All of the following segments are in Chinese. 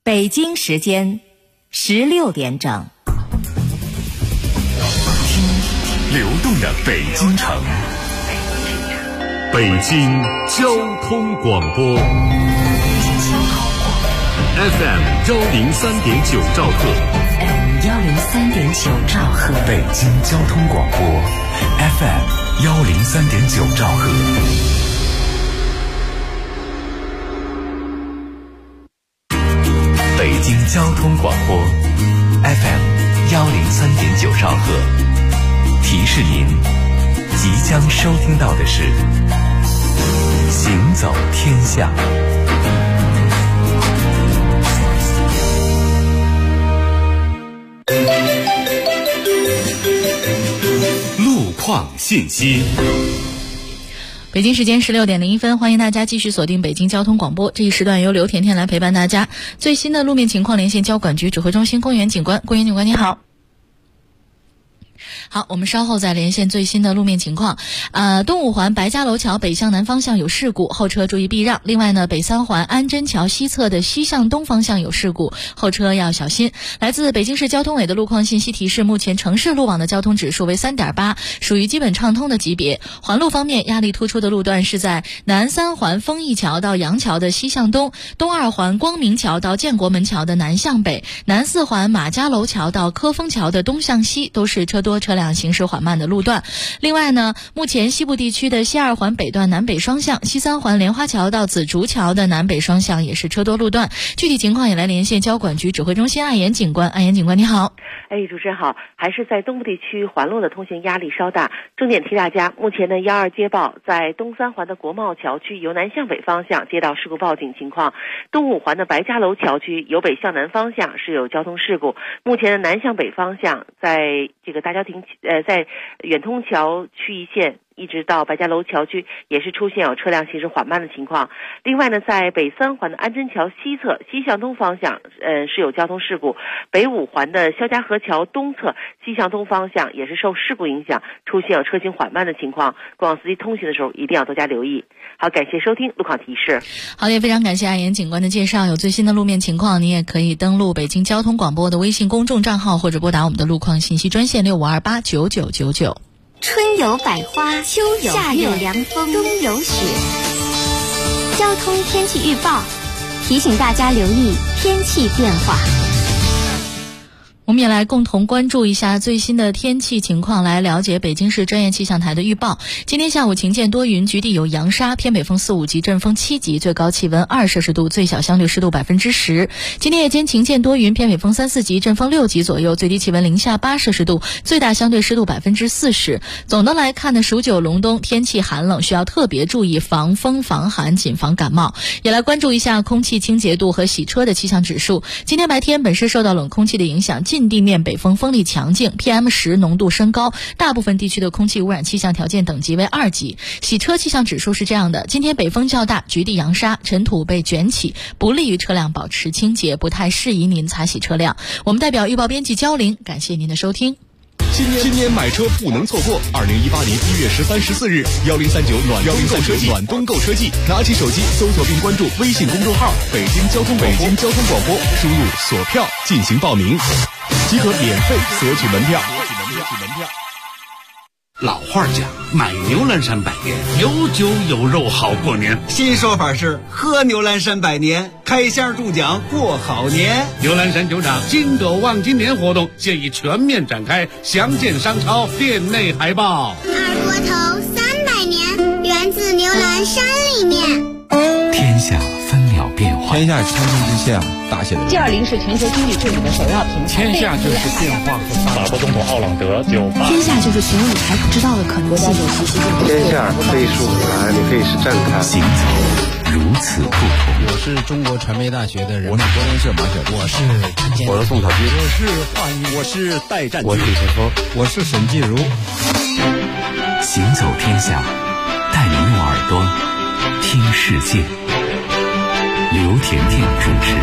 北京时间16点整， 听流动的北京城，北京交通广播 FM 103.9兆赫 103.9兆赫， 北京交通广播 FM 103.9兆赫。北京交通广播 FM 103.9兆赫，提示您即将收听到的是行走天下。路况信息。 北京时间16点01分，欢迎大家继续锁定北京交通广播。这一时段由刘甜甜来陪伴大家。最新的路面情况连线交管局指挥中心公园警官，公园警官你好。好，我们稍后再连线最新的路面情况。东五环白家楼桥北向南方向有事故，后车注意避让。另外呢，北三环安贞桥西侧的西向东方向有事故，后车要小心。来自北京市交通委的路况信息提示，目前城市路网的交通指数为 3.8， 属于基本畅通的级别。环路方面，压力突出的路段是在南三环丰益桥到杨桥的西向东，东二环光明桥到建国门桥的南向北，南四环马家楼桥到科丰桥的东向西，都是车多车辆行驶缓慢的路段。另外呢，目前西部地区的西二环北段南北双向，西三环莲花桥到紫竹桥的南北双向也是车多路段。具体情况也来连线交管局指挥中心艾岩警官。艾岩警官你好。 主持人好。还是在东部地区环路的通行压力稍大，重点提大家，目前的12接报，在东三环的国贸桥区由南向北方向接到事故报警情况，东五环的白家楼桥区由北向南方向是有交通事故，目前的南向北方向在这个大郊亭在远通桥区一线一直到白家楼桥区也是出现有车辆行驶缓慢的情况。另外呢，在北三环的安贞桥西侧西向东方向是有交通事故，北五环的肖家河桥东侧西向东方向也是受事故影响出现有车行缓慢的情况，过往司机通行的时候一定要多加留意。好，感谢收听路况提示。 好的，也非常感谢艾岩警官的介绍。有最新的路面情况，你也可以登录北京交通广播的微信公众账号，或者拨打我们的路况信息专线65289999。 春有百花，秋有夏有凉风，冬有雪。交通天气预报提醒大家留意天气变化。 我们也来共同关注一下最新的天气情况，来了解北京市专业气象台的预报。今天下午晴间多云，局地有扬沙，偏北风4、5级，阵风7级，最高气温2摄氏度，最小相对湿度10%。今天夜间晴间多云，偏北风3、4级，阵风6级左右，最低气温零下8摄氏度，最大相对湿度40%。总的来看呢，数9隆冬，天气寒冷，需要特别注意防风防寒，谨防感冒。也来关注一下空气清洁度和洗车的气象指数。今天白天本市受到冷空气的影响，近地面北风风力强劲， PM10 浓度升高，大部分地区的空气污染气象条件等级为2级。洗车气象指数是这样的：今天北风较大，局地扬沙，尘土被卷起，不利于车辆保持清洁，不太适宜您擦洗车辆。我们代表预报编辑焦玲，感谢您的收听。 今年买车不能错过，2018年1月13、14日，1039暖冬购车季，拿起手机搜索并关注微信公众号北京交通广播，输入锁票进行报名，即可免费索取门票。 老话讲，买牛栏山百年，有酒有肉好过年。 新说法是喝牛栏山百年，开箱中奖过好年。 牛栏山酒厂金狗望金年活动现已全面展开，详见商超店内海报。 二锅头300年，源自牛栏山里面。 天下分秒变化， 天下是参天之下，大写的 G20是全球经济治理的首要平台。 天下就是变化和法国总统奥朗德就天下就是所有你还不知道的可能性。 天下可以是舞台，也可以是站台。 行走如此不同。 我是中国传媒大学的人， 我是国联社马晓东， 我是陈建， 我是宋小军， 我是华宇， 我是戴占军， 我是李晨峰， 我是沈静茹。 行走天下，带您用耳朵听世界。刘甜甜主持。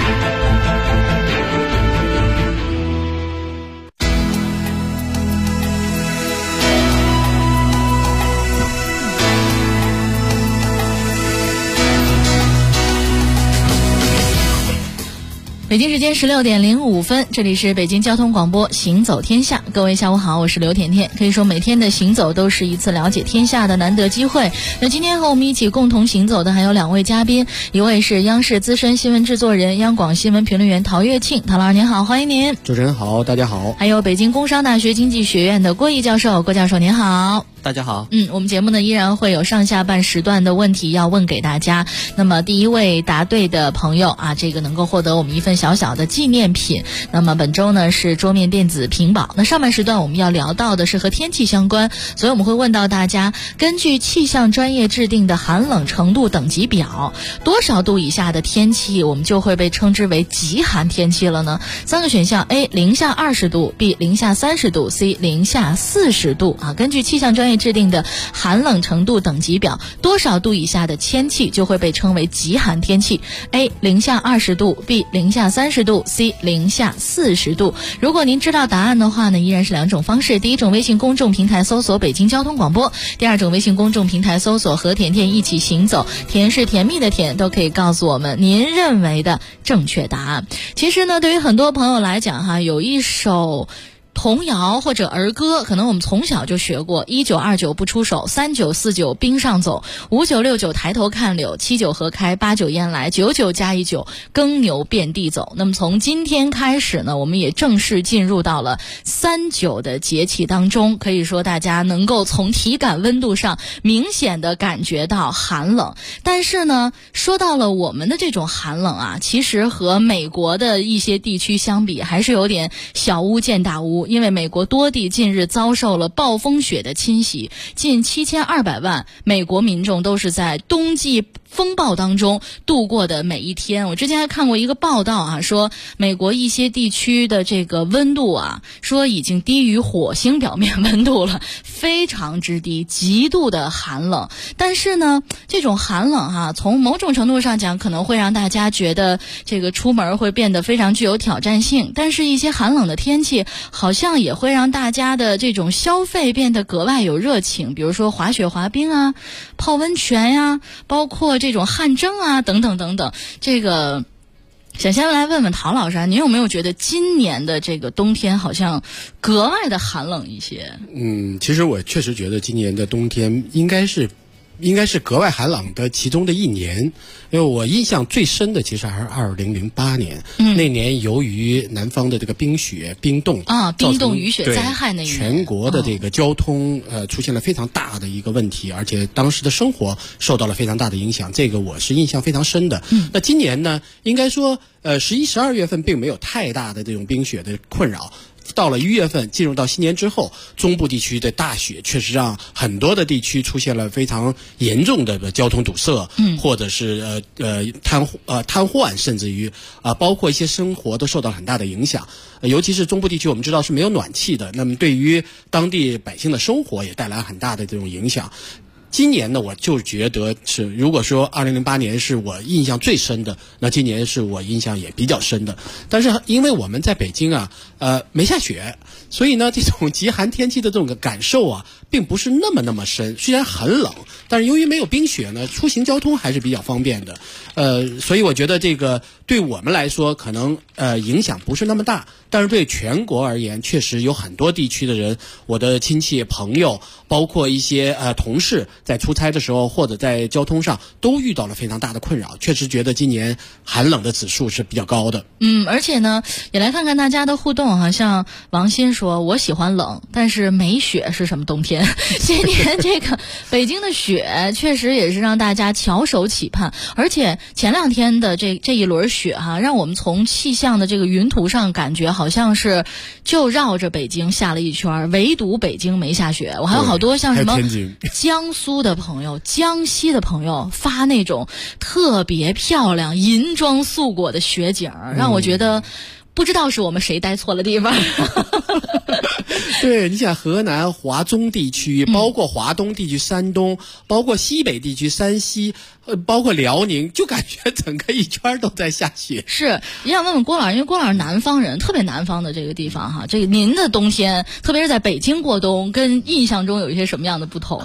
北京时间16:05，这里是北京交通广播行走天下。各位下午好，我是刘甜甜。可以说每天的行走都是一次了解天下的难得机会。那今天和我们一起共同行走的还有2位嘉宾，一位是央视资深新闻制作人、央广新闻评论员陶跃庆，陶老师您好，欢迎您。 主持人好，大家好。 还有北京工商大学经济学院的郭毅教授，郭教授您好。 大家好。 我们节目呢依然会有上下半时段的问题要问给大家。那么第一位答对的朋友啊，这个能够获得我们一份小小的纪念品。那么本周呢是桌面电子屏保。那上半时段我们要聊到的是和天气相关，所以我们会问到大家，根据气象专业制定的寒冷程度等级表，多少度以下的天气我们就会被称之为极寒天气了呢？3个选项 A 零下20度， B 零下30度， C 零下40度啊。根据气象专业制定的寒冷程度等级表，多少度以下的天气就会被称为极寒天气。 A 零下20度， B 零下30度， C 零下40度。如果您知道答案的话呢，依然是2种方式。第一种微信公众平台搜索北京交通广播，第二种微信公众平台搜索和甜甜一起行走，甜是甜蜜的甜，都可以告诉我们您认为的正确答案。其实呢，对于很多朋友来讲哈，有一首童谣或者儿歌，可能我们从小就学过，1929不出手，3949冰上走，5969抬头看柳，79河开，89烟来，99加一9耕牛遍地走。那么从今天开始呢，我们也正式进入到了39的节气当中，可以说大家能够从体感温度上明显的感觉到寒冷。但是呢，说到了我们的这种寒冷啊，其实和美国的一些地区相比，还是有点小巫见大巫。因为美国多地近日遭受了暴风雪的侵袭，近7200万美国民众都是在冬季风暴当中度过的每一天。我之前还看过一个报道啊，说美国一些地区的这个温度啊，说已经低于火星表面温度了，非常之低，极度的寒冷。但是呢，这种寒冷啊，从某种程度上讲，可能会让大家觉得这个出门会变得非常具有挑战性。但是一些寒冷的天气好像也会让大家的这种消费变得格外有热情，比如说滑雪滑冰啊，泡温泉呀，包括这种汗蒸啊，等等等等。这个想先来问问陶老师，您有没有觉得今年的这个冬天好像格外的寒冷一些？ 其实我确实觉得今年的冬天应该是格外寒冷的其中的一年。因为我印象最深的其实还是2008年，那年由于南方的这个冰雪冰冻啊，冰冻雨雪灾害那一年， 全国的这个交通出现了非常大的一个问题，而且当时的生活受到了非常大的影响，这个我是印象非常深的。那今年呢，应该说11、12月份并没有太大的这种冰雪的困扰。到了1月份进入到新年之后，中部地区的大雪确实让很多的地区出现了非常严重的交通堵塞，或者是瘫痪，甚至于包括一些生活都受到很大的影响。尤其是中部地区我们知道是没有暖气的，那么对于当地百姓的生活也带来很大的这种影响。今年呢，我就觉得是，如果说2008年是我印象最深的，那今年是我印象也比较深的。但是因为我们在北京啊，没下雪，所以呢，这种极寒天气的这种感受啊，并不是那么深。虽然很冷，但是由于没有冰雪呢，出行交通还是比较方便的。所以我觉得这个对我们来说可能影响不是那么大，但是对全国而言，确实有很多地区的人，我的亲戚朋友，包括一些同事，在出差的时候或者在交通上都遇到了非常大的困扰，确实觉得今年寒冷的指数是比较高的。 而且呢，也来看看大家的互动哈。像王鑫说，我喜欢冷，但是没雪是什么冬天？今年这个北京的雪确实也是让大家翘首企盼，而且前2天的这一轮雪哈，让我们从气象的这个云图上感觉好像是就绕着北京下了一圈，唯独北京没下雪。我还有好多像什么江苏的朋友、江西的朋友发那种特别漂亮银装素裹的雪景，让我觉得不知道是我们谁待错了地方。 对，你想河南华中地区，包括华东地区山东，包括西北地区山西，包括辽宁，就感觉整个一圈都在下雪。 是，也想问问郭老师，因为郭老师南方人，特别南方的这个地方哈，这个您的冬天，特别是在北京过冬，跟印象中有一些什么样的不同？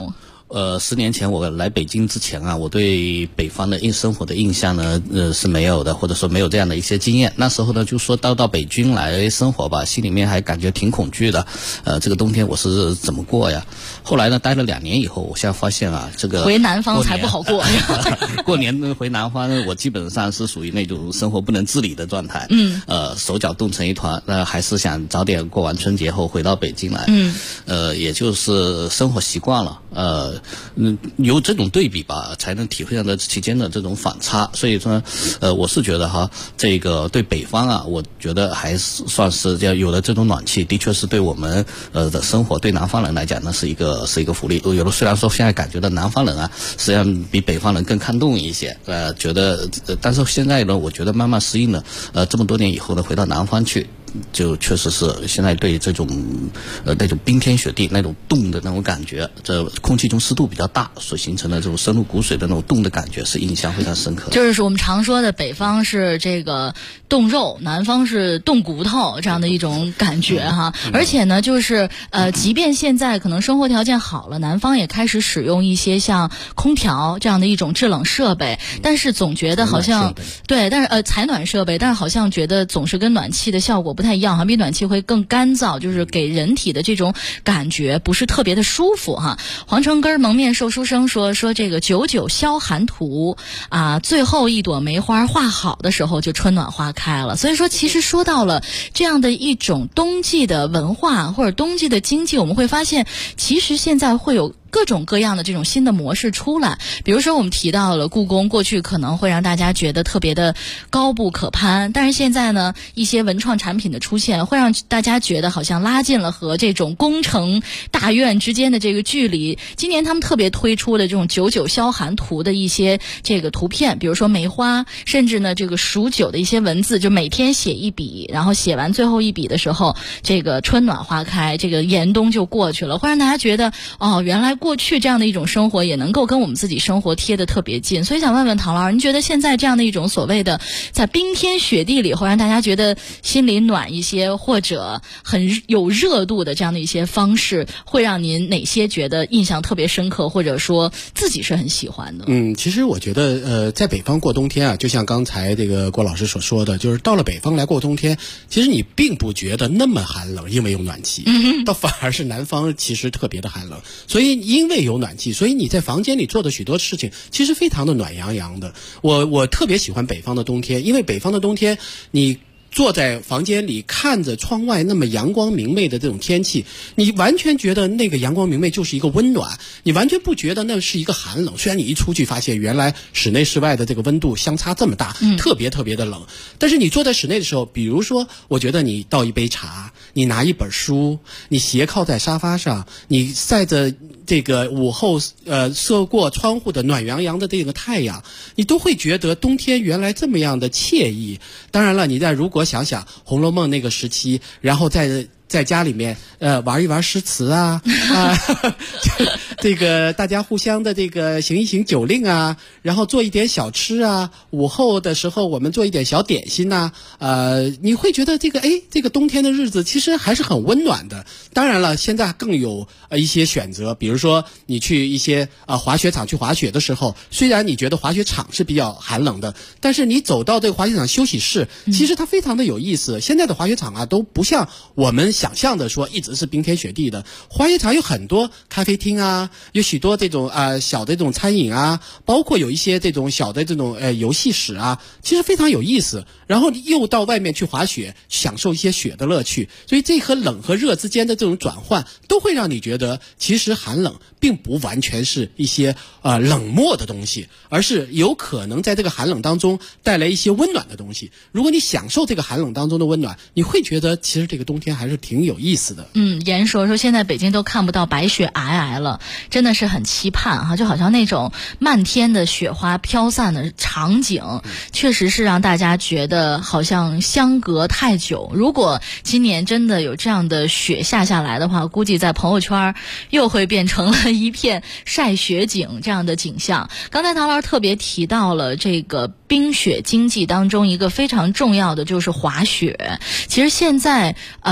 10年前我来北京之前啊，我对北方的生活的印象呢，是没有的，或者说没有这样的一些经验。那时候呢，就说到北京来生活吧，心里面还感觉挺恐惧的。这个冬天我是怎么过呀？后来呢，待了2年以后，我现在发现啊，这个回南方才不好过。 过年回南方，我基本上是属于那种生活不能自理的状态。手脚冻成一团，还是想早点过完春节后回到北京来。也就是生活习惯了。有这种对比吧，才能体会到这期间的这种反差。所以说，我是觉得哈，这个对北方啊，我觉得还是算是有了这种暖气，的确是对我们的生活，对南方人来讲呢是一个福利。有的虽然说现在感觉到南方人啊，实际上比北方人更看重一些，觉得，但是现在呢，我觉得慢慢适应了，这么多年以后呢，回到南方去。就确实是现在对这种那种冰天雪地那种冻的那种感觉，这空气中湿度比较大所形成的这种深入骨髓的那种冻的感觉，是印象非常深刻。 就是我们常说的北方是这个冻肉，南方是冻骨头这样的一种感觉哈。而且呢，就是即便现在可能生活条件好了，南方也开始使用一些像空调这样的一种制冷设备，但是总觉得好像对，但是采暖设备，但是好像觉得总是跟暖气的效果不太一样，比暖气会更干燥，就是给人体的这种感觉不是特别的舒服哈。黄城根蒙面寿书生说这个99消寒图啊，最后一朵梅花画好的时候就春暖花开了。所以说其实说到了这样的一种冬季的文化或者冬季的经济，我们会发现其实现在会有各种各样的这种新的模式出来。比如说我们提到了故宫，过去可能会让大家觉得特别的高不可攀，但是现在呢，一些文创产品的出现会让大家觉得好像拉近了和这种宫城大院之间的这个距离。今年他们特别推出的这种99消寒图的一些这个图片，比如说梅花，甚至呢这个数9的一些文字，就每天写一笔，然后写完最后一笔的时候，这个春暖花开，这个严冬就过去了，会让大家觉得原来过去这样的一种生活也能够跟我们自己生活贴得特别近。所以想问问唐老师，您觉得现在这样的一种所谓的在冰天雪地里会让大家觉得心里暖一些，或者很有热度的这样的一些方式，会让您哪些觉得印象特别深刻，或者说自己是很喜欢的？ 其实我觉得在北方过冬天啊，就像刚才这个郭老师所说的，就是到了北方来过冬天，其实你并不觉得那么寒冷，因为有暖气，倒反而是南方其实特别的寒冷。所以因为有暖气，所以你在房间里做的许多事情其实非常的暖洋洋的。我特别喜欢北方的冬天，因为北方的冬天你坐在房间里看着窗外那么阳光明媚的这种天气，你完全觉得那个阳光明媚就是一个温暖，你完全不觉得那是一个寒冷。虽然你一出去发现原来室内室外的这个温度相差这么大，特别特别的冷，但是你坐在室内的时候，比如说我觉得你倒一杯茶，你拿一本书，你斜靠在沙发上，你晒着这个午后射过窗户的暖洋洋的这个太阳，你都会觉得冬天原来这么样的惬意。当然了，你如果想想《红楼梦》那个时期，然后在家里面玩一玩诗词啊这个大家互相的这个行一行酒令啊，然后做一点小吃啊，午后的时候我们做一点小点心啊，你会觉得这个冬天的日子其实还是很温暖的。当然了，现在更有一些选择，比如说你去一些滑雪场去滑雪的时候，虽然你觉得滑雪场是比较寒冷的，但是你走到这个滑雪场休息室，其实它非常的有意思。现在的滑雪场啊都不像我们想象的说一直是冰天雪地的，滑雪场有很多咖啡厅啊，有许多这种小的这种餐饮啊，包括有一些这种小的这种游戏室啊，其实非常有意思。然后又到外面去滑雪，享受一些雪的乐趣。所以这和冷和热之间的这种转换，都会让你觉得其实寒冷并不完全是一些冷漠的东西，而是有可能在这个寒冷当中带来一些温暖的东西。如果你享受这个寒冷当中的温暖，你会觉得其实这个冬天还是挺有意思的。 严说现在北京都看不到白雪皑皑了，真的是很期盼哈，就好像那种漫天的雪花飘散的场景，确实是让大家觉得好像相隔太久。如果今年真的有这样的雪下来的话，估计在朋友圈又会变成了一片晒雪景这样的景象。刚才唐老师特别提到了这个冰雪经济当中一个非常重要的就是滑雪。其实现在我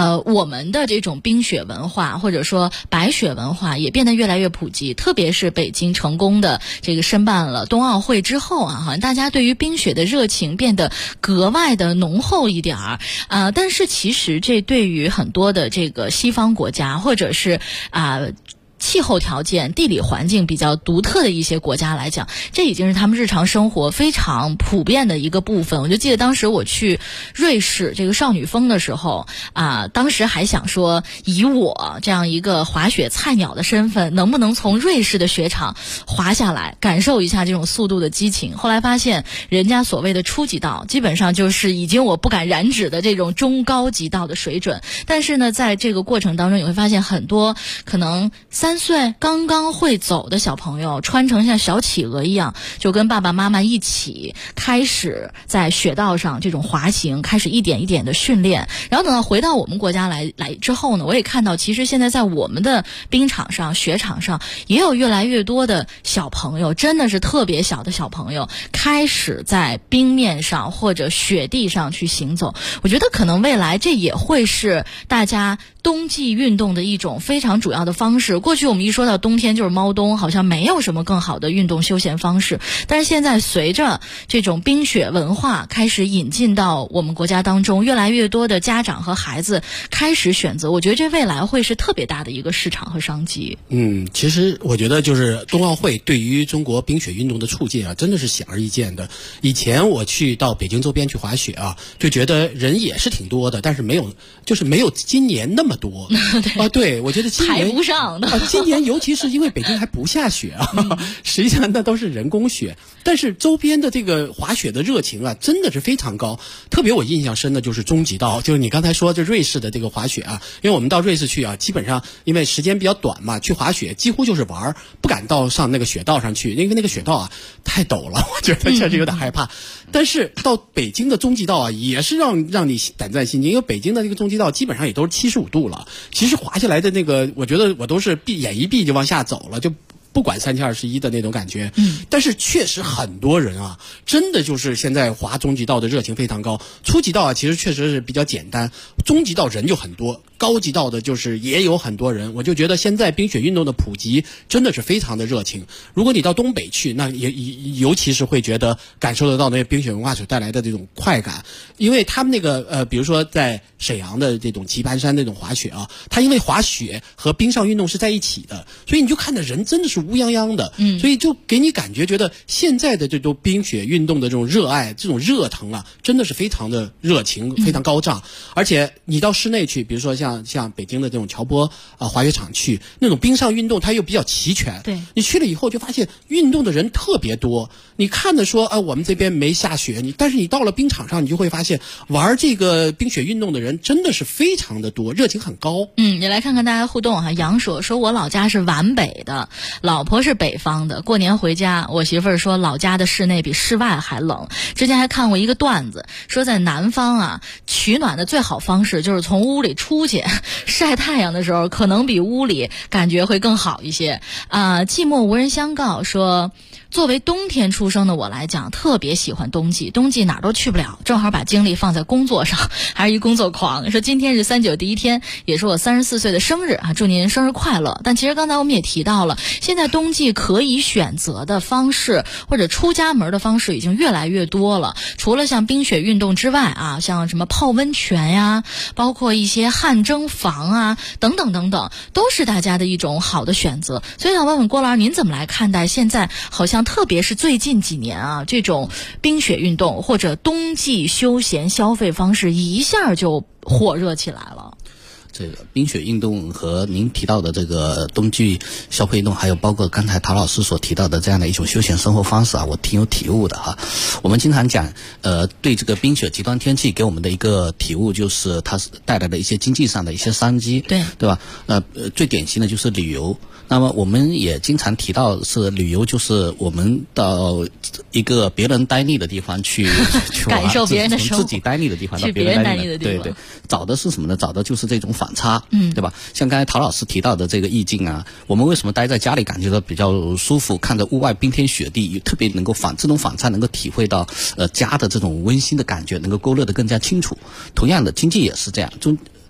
我们的这种冰雪文化或者说白雪文化也变得越来越普及，特别是北京成功的这个申办了冬奥会之后啊，好像大家对于冰雪的热情变得格外的浓厚一点儿但是其实这对于很多的这个西方国家或者是气候条件、地理环境比较独特的一些国家来讲，这已经是他们日常生活非常普遍的一个部分。我就记得当时我去瑞士这个少女峰的时候当时还想说，以我这样一个滑雪菜鸟的身份，能不能从瑞士的雪场滑下来，感受一下这种速度的激情。后来发现，人家所谓的初级道，基本上就是已经我不敢染指的这种中高级道的水准。但是呢，在这个过程当中，你会发现很多可能3岁刚刚会走的小朋友，穿成像小企鹅一样，就跟爸爸妈妈一起开始在雪道上这种滑行，开始一点一点的训练。然后等到回到我们国家来之后呢，我也看到其实现在在我们的冰场上、雪场上也有越来越多的小朋友，真的是特别小的小朋友，开始在冰面上或者雪地上去行走。我觉得可能未来这也会是大家冬季运动的一种非常主要的方式。过去我们一说到冬天就是猫冬，好像没有什么更好的运动休闲方式。但是现在随着这种冰雪文化开始引进到我们国家当中，越来越多的家长和孩子开始选择，我觉得这未来会是特别大的一个市场和商机。 其实我觉得就是冬奥会对于中国冰雪运动的促进真的是显而易见的。以前我去到北京周边去滑雪就觉得人也是挺多的，但是没有今年那么多对，我觉得今年排不上的今年尤其是因为北京还不下雪实际上那都是人工雪，但是周边的这个滑雪的热情真的是非常高。特别我印象深的就是中级道，就是你刚才说这瑞士的这个滑雪因为我们到瑞士去基本上因为时间比较短嘛，去滑雪几乎就是玩，不敢上那个雪道上去，因为那个雪道太陡了，我觉得确实有点害怕。但是到北京的中级道也是让你胆战心惊，因为北京的这个中级道基本上也都是75度了，其实滑下来的那个我觉得我都是眼一闭就往下走了，就不管3021的那种感觉。但是确实很多人真的就是现在滑中级道的热情非常高。初级道其实确实是比较简单，中级道人就很多，高级道的就是也有很多人。我就觉得现在冰雪运动的普及真的是非常的热情。如果你到东北去，那尤其是会觉得感受得到那冰雪文化所带来的这种快感。因为他们那个比如说在沈阳的这种棋盘山那种滑雪它因为滑雪和冰上运动是在一起的，所以你就看着人真的是乌泱泱的，所以就给你感觉得现在的这种冰雪运动的这种热爱、这种热腾真的是非常的热情，非常高涨。而且你到室内去，比如说像北京的这种乔波滑雪场去，那种冰上运动它又比较齐全。 对， 你去了以后就发现运动的人特别多。你看着说我们这边没下雪，但是你到了冰场上，你就会发现玩这个冰雪运动的人真的是非常的多，热情很高。 你来看看大家互动杨说我老家是皖北的，老婆是北方的，过年回家，我媳妇儿说老家的室内比室外还冷。之前还看过一个段子，说在南方取暖的最好方式就是从屋里出去晒太阳的时候，可能比屋里感觉会更好一些。寂寞无人相告说，作为冬天出生的我来讲，特别喜欢冬季哪儿都去不了，正好把精力放在工作上，还是一工作狂。说今天是3·9第一天，也是我34岁的生日祝您生日快乐。但其实刚才我们也提到了，现在冬季可以选择的方式或者出家门的方式已经越来越多了。除了像冰雪运动之外像什么泡温泉呀，包括一些汗蒸房等等等等，都是大家的一种好的选择。所以想问问郭老师，您怎么来看待现在好像特别是最近几年这种冰雪运动或者冬季休闲消费方式一下就火热起来了？ 这个冰雪运动和您提到的这个冬季消费运动，还有包括刚才陶老师所提到的这样的一种休闲生活方式我挺有体悟的我们经常讲对这个冰雪极端天气给我们的一个体悟，就是它带来的一些经济上的一些商机，对吧？最典型的就是旅游。那么我们也经常提到是旅游，就是我们到一个别人待腻的地方去感受别人的生活， 从自己待腻的地方到别人待腻的地方。对，找的是什么呢？找的就是这种反差，对吧？像刚才陶老师提到的这个意境我们为什么待在家里感觉到比较舒服，看着屋外冰天雪地，特别能够这种反差能够体会到家的这种温馨的感觉，能够勾勒得更加清楚。同样的，经济也是这样，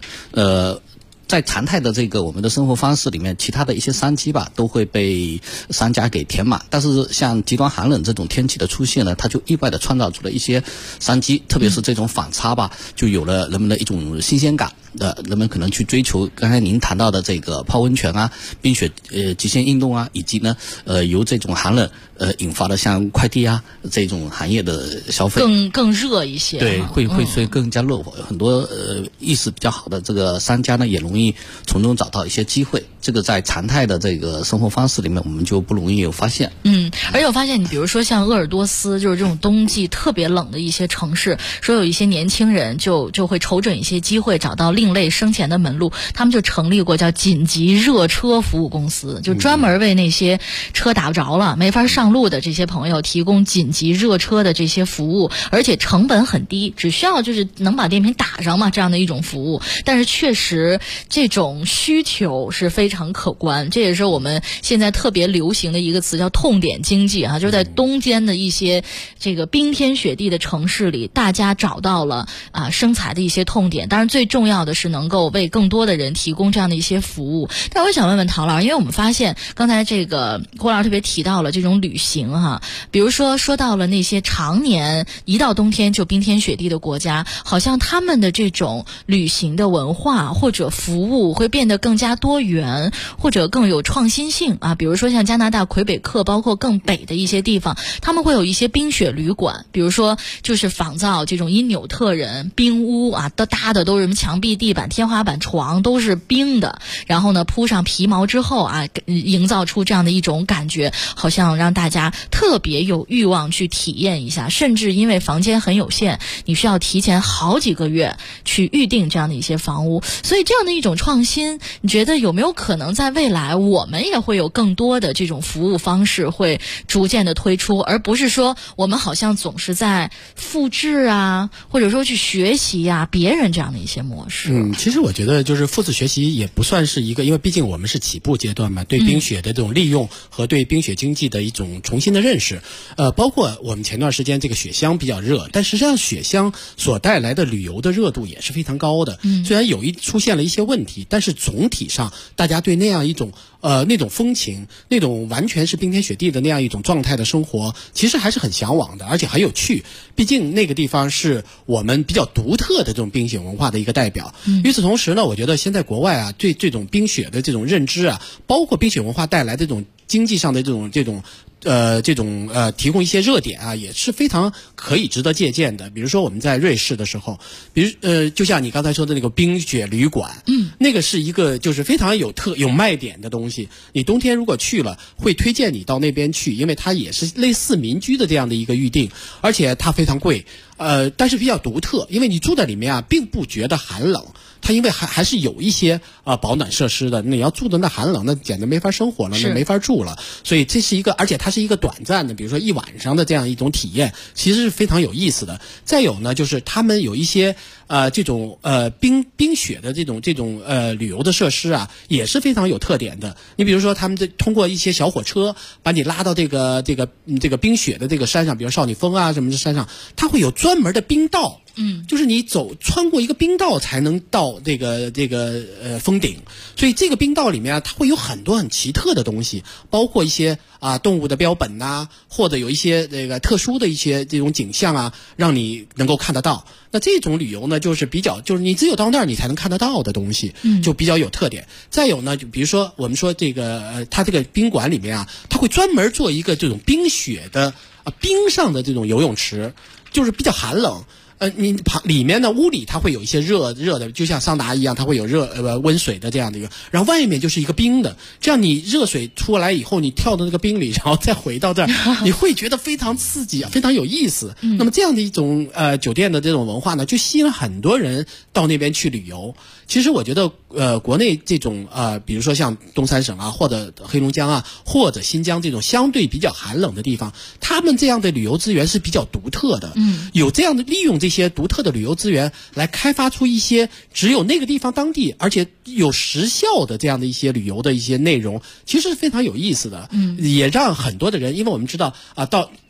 在常态的这个我们的生活方式里面，其他的一些商机吧，都会被商家给填满。但是像极端寒冷这种天气的出现呢，它就意外的创造出了一些商机，特别是这种反差吧，就有了人们的一种新鲜感。人们可能去追求刚才您谈到的这个泡温泉啊、冰雪极限运动啊，以及呢由这种寒冷引发的像快递啊这种行业的消费更热一些。 对，会更加热火。很多意识比较好的这个商家呢，也容易从中找到一些机会。这个在常态的这个生活方式里面，我们就不容易有发现。 而且我发现，你比如说像鄂尔多斯，就是这种冬季特别冷的一些城市，说有一些年轻人就会瞅准一些机会，找到另类生钱的门路，他们就成立过叫紧急热车服务公司，就专门为那些车打不着了、没法上路的这些朋友提供紧急热车的这些服务，而且成本很低，只需要就是能把电瓶打上嘛，这样的一种服务。但是确实这种需求是非常可观，这也是我们现在特别流行的一个词，叫痛点经济啊，就是在冬间的一些这个冰天雪地的城市里，大家找到了生财的一些痛点。当然最重要的是能够为更多的人提供这样的一些服务。但我想问问陶老师，因为我们发现刚才这个郭老师特别提到了这种旅行哈，比如说到了那些常年一到冬天就冰天雪地的国家，好像他们的这种旅行的文化或者服务会变得更加多元，或者更有创新性啊。比如说像加拿大魁北克，包括更北的一些地方，他们会有一些冰雪旅馆，比如说就是仿造这种因纽特人冰屋啊，搭的都是什么墙壁、地板、天花板、床都是冰的，然后呢铺上皮毛之后啊，营造出这样的一种感觉，好像让大家特别有欲望去体验一下。甚至因为房间很有限，你需要提前好几个月去预定这样的一些房屋。所以这样的一种创新，你觉得有没有可能在未来我们也会有更多的这种服务方式会逐渐的推出，而不是说我们好像总是在复制啊，或者说去学习啊别人这样的一些模式？ 其实我觉得就是复制学习也不算是一个，因为毕竟我们是起步阶段嘛，对冰雪的这种利用和对冰雪经济的一种重新的认识。包括我们前段时间这个雪乡比较热，但实际上雪乡所带来的旅游的热度也是非常高的。虽然出现了一些问题，但是总体上大家对那样一种那种风情，那种完全是冰天雪地的那样一种状态的生活，其实还是很向往的，而且很有趣。毕竟那个地方是我们比较独特的这种冰雪文化的一个代表。与此同时呢，我觉得现在国外啊，对这种冰雪的这种认知啊，包括冰雪文化带来的这种经济上的这种提供一些热点啊，也是非常可以值得借鉴的。比如说我们在瑞士的时候，就像你刚才说的那个冰雪旅馆，那个是一个就是非常有卖点的东西。你冬天如果去了，会推荐你到那边去，因为它也是类似民居的这样的一个预定，而且它非常贵，但是比较独特，因为你住在里面啊，并不觉得寒冷。它因为还是有一些保暖设施的，你要住的那寒冷，那简直没法生活了，那没法住了。所以这是一个，而且它是一个短暂的，比如说一晚上的这样一种体验，其实是非常有意思的。再有呢，就是他们有一些这种冰雪的这种旅游的设施啊，也是非常有特点的。你比如说他们通过一些小火车把你拉到这个冰雪的这个山上，比如少女峰啊什么的山上，它会有专门的冰道。就是你穿过一个冰道才能到这个峰顶，所以这个冰道里面啊，它会有很多很奇特的东西，包括一些动物的标本呐，或者有一些这个特殊的一些这种景象啊，让你能够看得到。那这种旅游呢，就是你只有到那儿你才能看得到的东西，就比较有特点。再有呢，就比如说我们说这个它这个宾馆里面啊，它会专门做一个这种冰雪的冰上的这种游泳池，就是比较寒冷。你里面呢，屋里它会有一些热的，就像桑拿一样，它会有温水的这样的一个，然后外面就是一个冰的，这样你热水出来以后，你跳到那个冰里，然后再回到这儿，你会觉得非常刺激啊，非常有意思。那么这样的一种酒店的这种文化呢，就吸引了很多人到那边去旅游。其实我觉得国内这种比如说像东三省啊，或者黑龙江啊，或者新疆这种相对比较寒冷的地方，他们这样的旅游资源是比较独特的。有这样的利用这些独特的旅游资源来开发出一些只有那个地方当地而且有时效的这样的一些旅游的一些内容，其实是非常有意思的。也让很多的人，因为我们知道到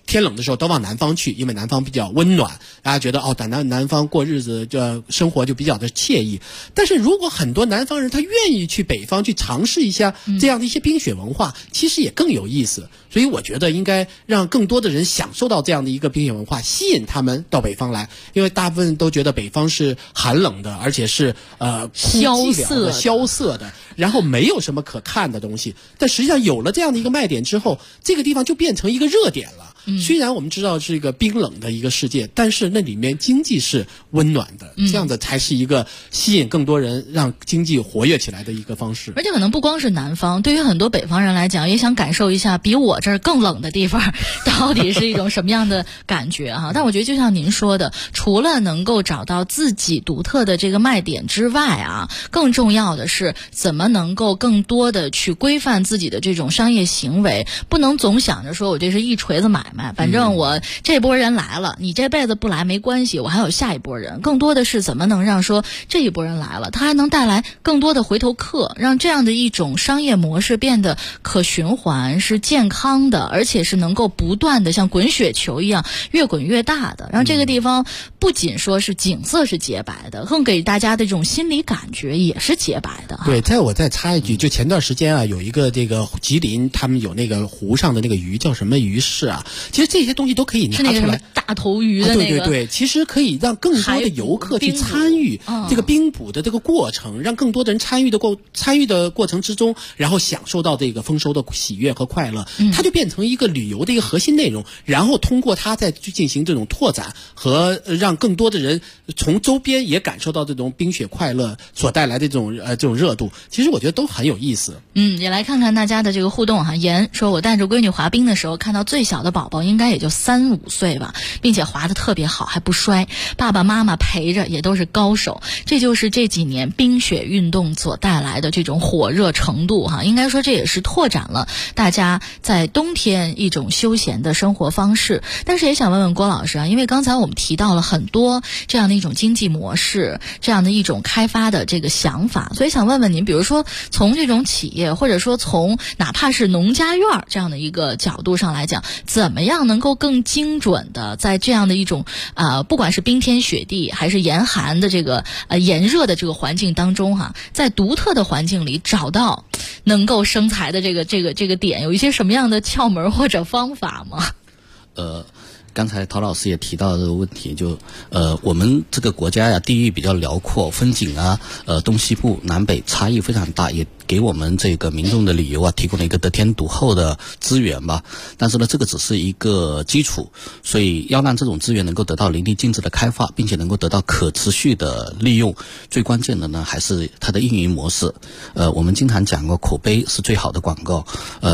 天冷的时候都往南方去，因为南方比较温暖，大家觉得南方过日子生活就比较的惬意。但是如果很多南方人他愿意去北方去尝试一下这样的一些冰雪文化，其实也更有意思。所以我觉得应该让更多的人享受到这样的一个冰雪文化，吸引他们到北方来，因为大部分都觉得北方是寒冷的，而且是萧瑟的，然后没有什么可看的东西。但实际上有了这样的一个卖点之后，这个地方就变成一个热点了。虽然我们知道是一个冰冷的一个世界，但是那里面经济是温暖的，这样的才是一个吸引更多人让经济活跃起来的一个方式。 而且可能不光是南方，对于很多北方人来讲，也想感受一下比我这儿更冷的地方到底是一种什么样的感觉哈。但我觉得就像您说的，除了能够找到自己独特的这个卖点之外啊，更重要的是怎么能够更多的去规范自己的这种商业行为，不能总想着说我这是一锤子买卖，反正我这波人来了，你这辈子不来没关系，我还有下一波人。更多的是怎么能让说这一波人来了，他还能带来更多的回头客，让这样的一种商业模式变得可循环，是健康的，而且是能够不断的像滚雪球一样越滚越大的，让这个地方不仅说是景色是洁白的，更给大家的这种心理感觉也是洁白的。 对，我再插一句，就前段时间啊，有一个这个吉林，他们有那个湖上的那个鱼叫什么鱼市啊，其实这些东西都可以拿出来， 是那个大头鱼的那个， 对，其实可以让更多的游客去参与这个冰捕的这个过程，让更多的人参与的过程之中，然后享受到这个丰收的喜悦和快乐，它就变成一个旅游的一个核心内容，然后通过它再去进行这种拓展和让更多的人从周边也感受到这种冰雪快乐所带来的这种热度，其实我觉得都很有意思。 也来看看大家的这个互动哈。严说，我带着闺女滑冰的时候，看到最小的宝宝应该也就3-5岁吧，并且滑得特别好，还不摔，爸爸妈妈陪着也都是高手。这就是这几年冰雪运动所带来的这种火热程度哈。应该说这也是拓展了大家在冬天一种休闲的生活方式。但是也想问问郭老师啊，因为刚才我们提到了很多这样的一种经济模式，这样的一种开发的这个想法，所以想问问您，比如说从这种企业，或者说从哪怕是农家院这样的一个角度上来讲，怎么样能够更精准的在这样的一种不管是冰天雪地还是严寒的这个炎热的这个环境当中哈，在独特的环境里找到能够生财的这个点，有一些什么样的窍门或者方法吗？ 刚才陶老师也提到这个问题，就我们这个国家呀，地域比较辽阔，风景啊，东西部南北差异非常大，也给我们这个民众的旅游啊提供了一个得天独厚的资源吧。但是呢，这个只是一个基础，所以要让这种资源能够得到淋漓尽致的开发，并且能够得到可持续的利用，最关键的呢还是它的运营模式。我们经常讲过，口碑是最好的广告。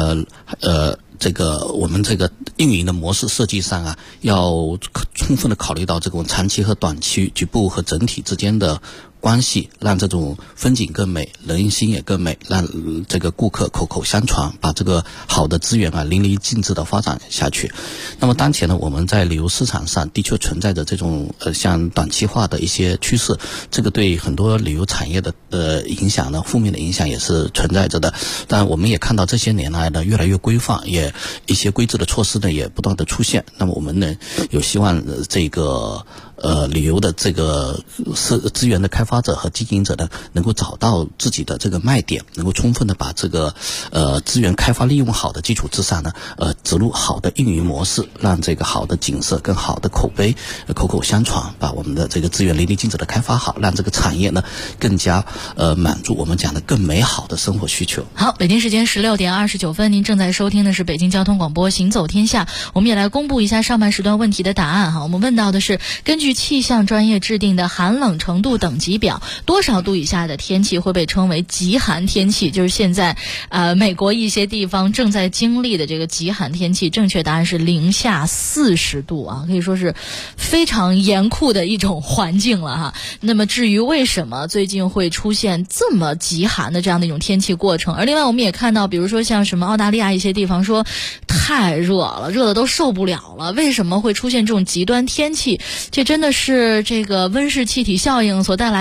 我们这个运营的模式设计上啊，要充分的考虑到这种长期和短期、局部和整体之间的关系，让这种风景更美，人心也更美，让这个顾客口口相传，把这个好的资源啊淋漓尽致的发展下去。那么当前呢，我们在旅游市场上的确存在着这种像短期化的一些趋势，这个对很多旅游产业的影响呢，负面的影响也是存在着的。但我们也看到这些年来呢，越来越规范，也一些规制的措施呢也不断的出现。那么我们呢有希望这个旅游的这个资源的开发者和经营者呢，能够找到自己的这个卖点，能够充分的把这个资源开发利用好的基础之上呢，植入好的运营模式，让这个好的景色、更好的口碑口口相传，把我们的这个资源淋漓尽致的开发好，让这个产业呢更加满足我们讲的更美好的生活需求。 好，北京时间16点29分，您正在收听的是北京交通广播行走天下。我们也来公布一下上半时段问题的答案哈。我们问到的是，根据气象专业制定的寒冷程度等级表，多少度以下的天气会被称为极寒天气？就是现在美国一些地方正在经历的这个极寒天气。正确答案是零下40度啊，可以说是非常严酷的一种环境了哈。那么至于为什么最近会出现这么极寒的这样的一种天气过程，而另外我们也看到，比如说像什么澳大利亚一些地方说太热了，热的都受不了了，为什么会出现这种极端天气？这真的是这个温室气体效应所带来的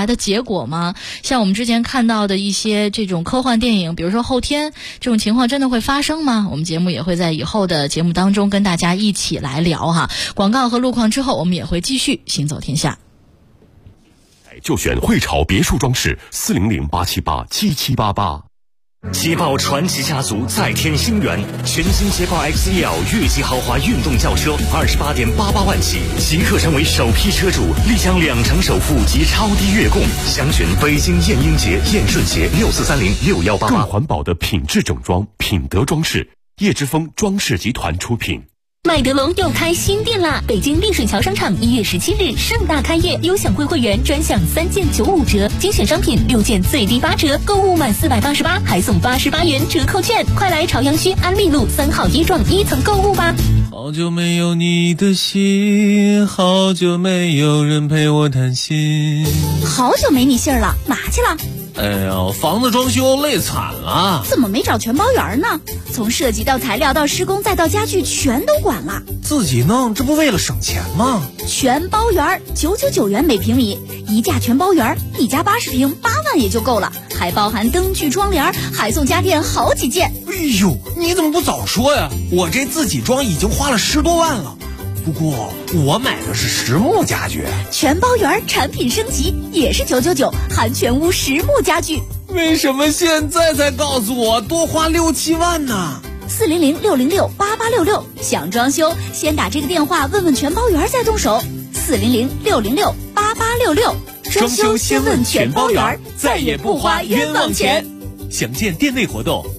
的结果吗？像我们之前看到的一些这种科幻电影，比如说后天，这种情况真的会发生吗？我们节目也会在以后的节目当中跟大家一起来聊哈。广告和路况之后，我们也会继续行走天下。 就选汇潮别墅装饰，400-878-7788。 捷豹传奇家族再添新元，全新捷豹 XEL 越级豪华运动轿车，28.88万起，即刻成为首批车主，立享2成首付及超低月供。详询北京燕英杰、燕顺杰64306188。 更环保的品质整装，品德装饰，叶之峰装饰集团出品。 麦德龙又开新店啦！北京丽水桥商场1月17日盛大开业，优享会员专享3件95折，精选商品6件最低8折，购物满488还送88元折扣券，快来朝阳区安利路3号1幢1层购物吧！ 好久没有你的信，好久没有人陪我谈心。 好久没你信儿了，哪去了？ 哎呀，房子装修累惨了。 怎么没找全包圆呢？从设计到材料到施工再到家具全都管了。 自己弄，这不为了省钱吗？ 全包圆999元每平米，一价全包圆，一家80平8万也就够了，还包含灯具窗帘，还送家电好几件。 哎呦，你怎么不早说呀？我这自己装已经花了10多万了。不过我买的是实木家具， 全包圆产品升级也是999，含全屋实木家具。 为什么现在才告诉我多花6、7万呢 ？400-606-8866，想装修先打这个电话问问全包圆再动手。400-606-8866， 装修先问全包圆，再也不花冤枉钱。详见店内活动。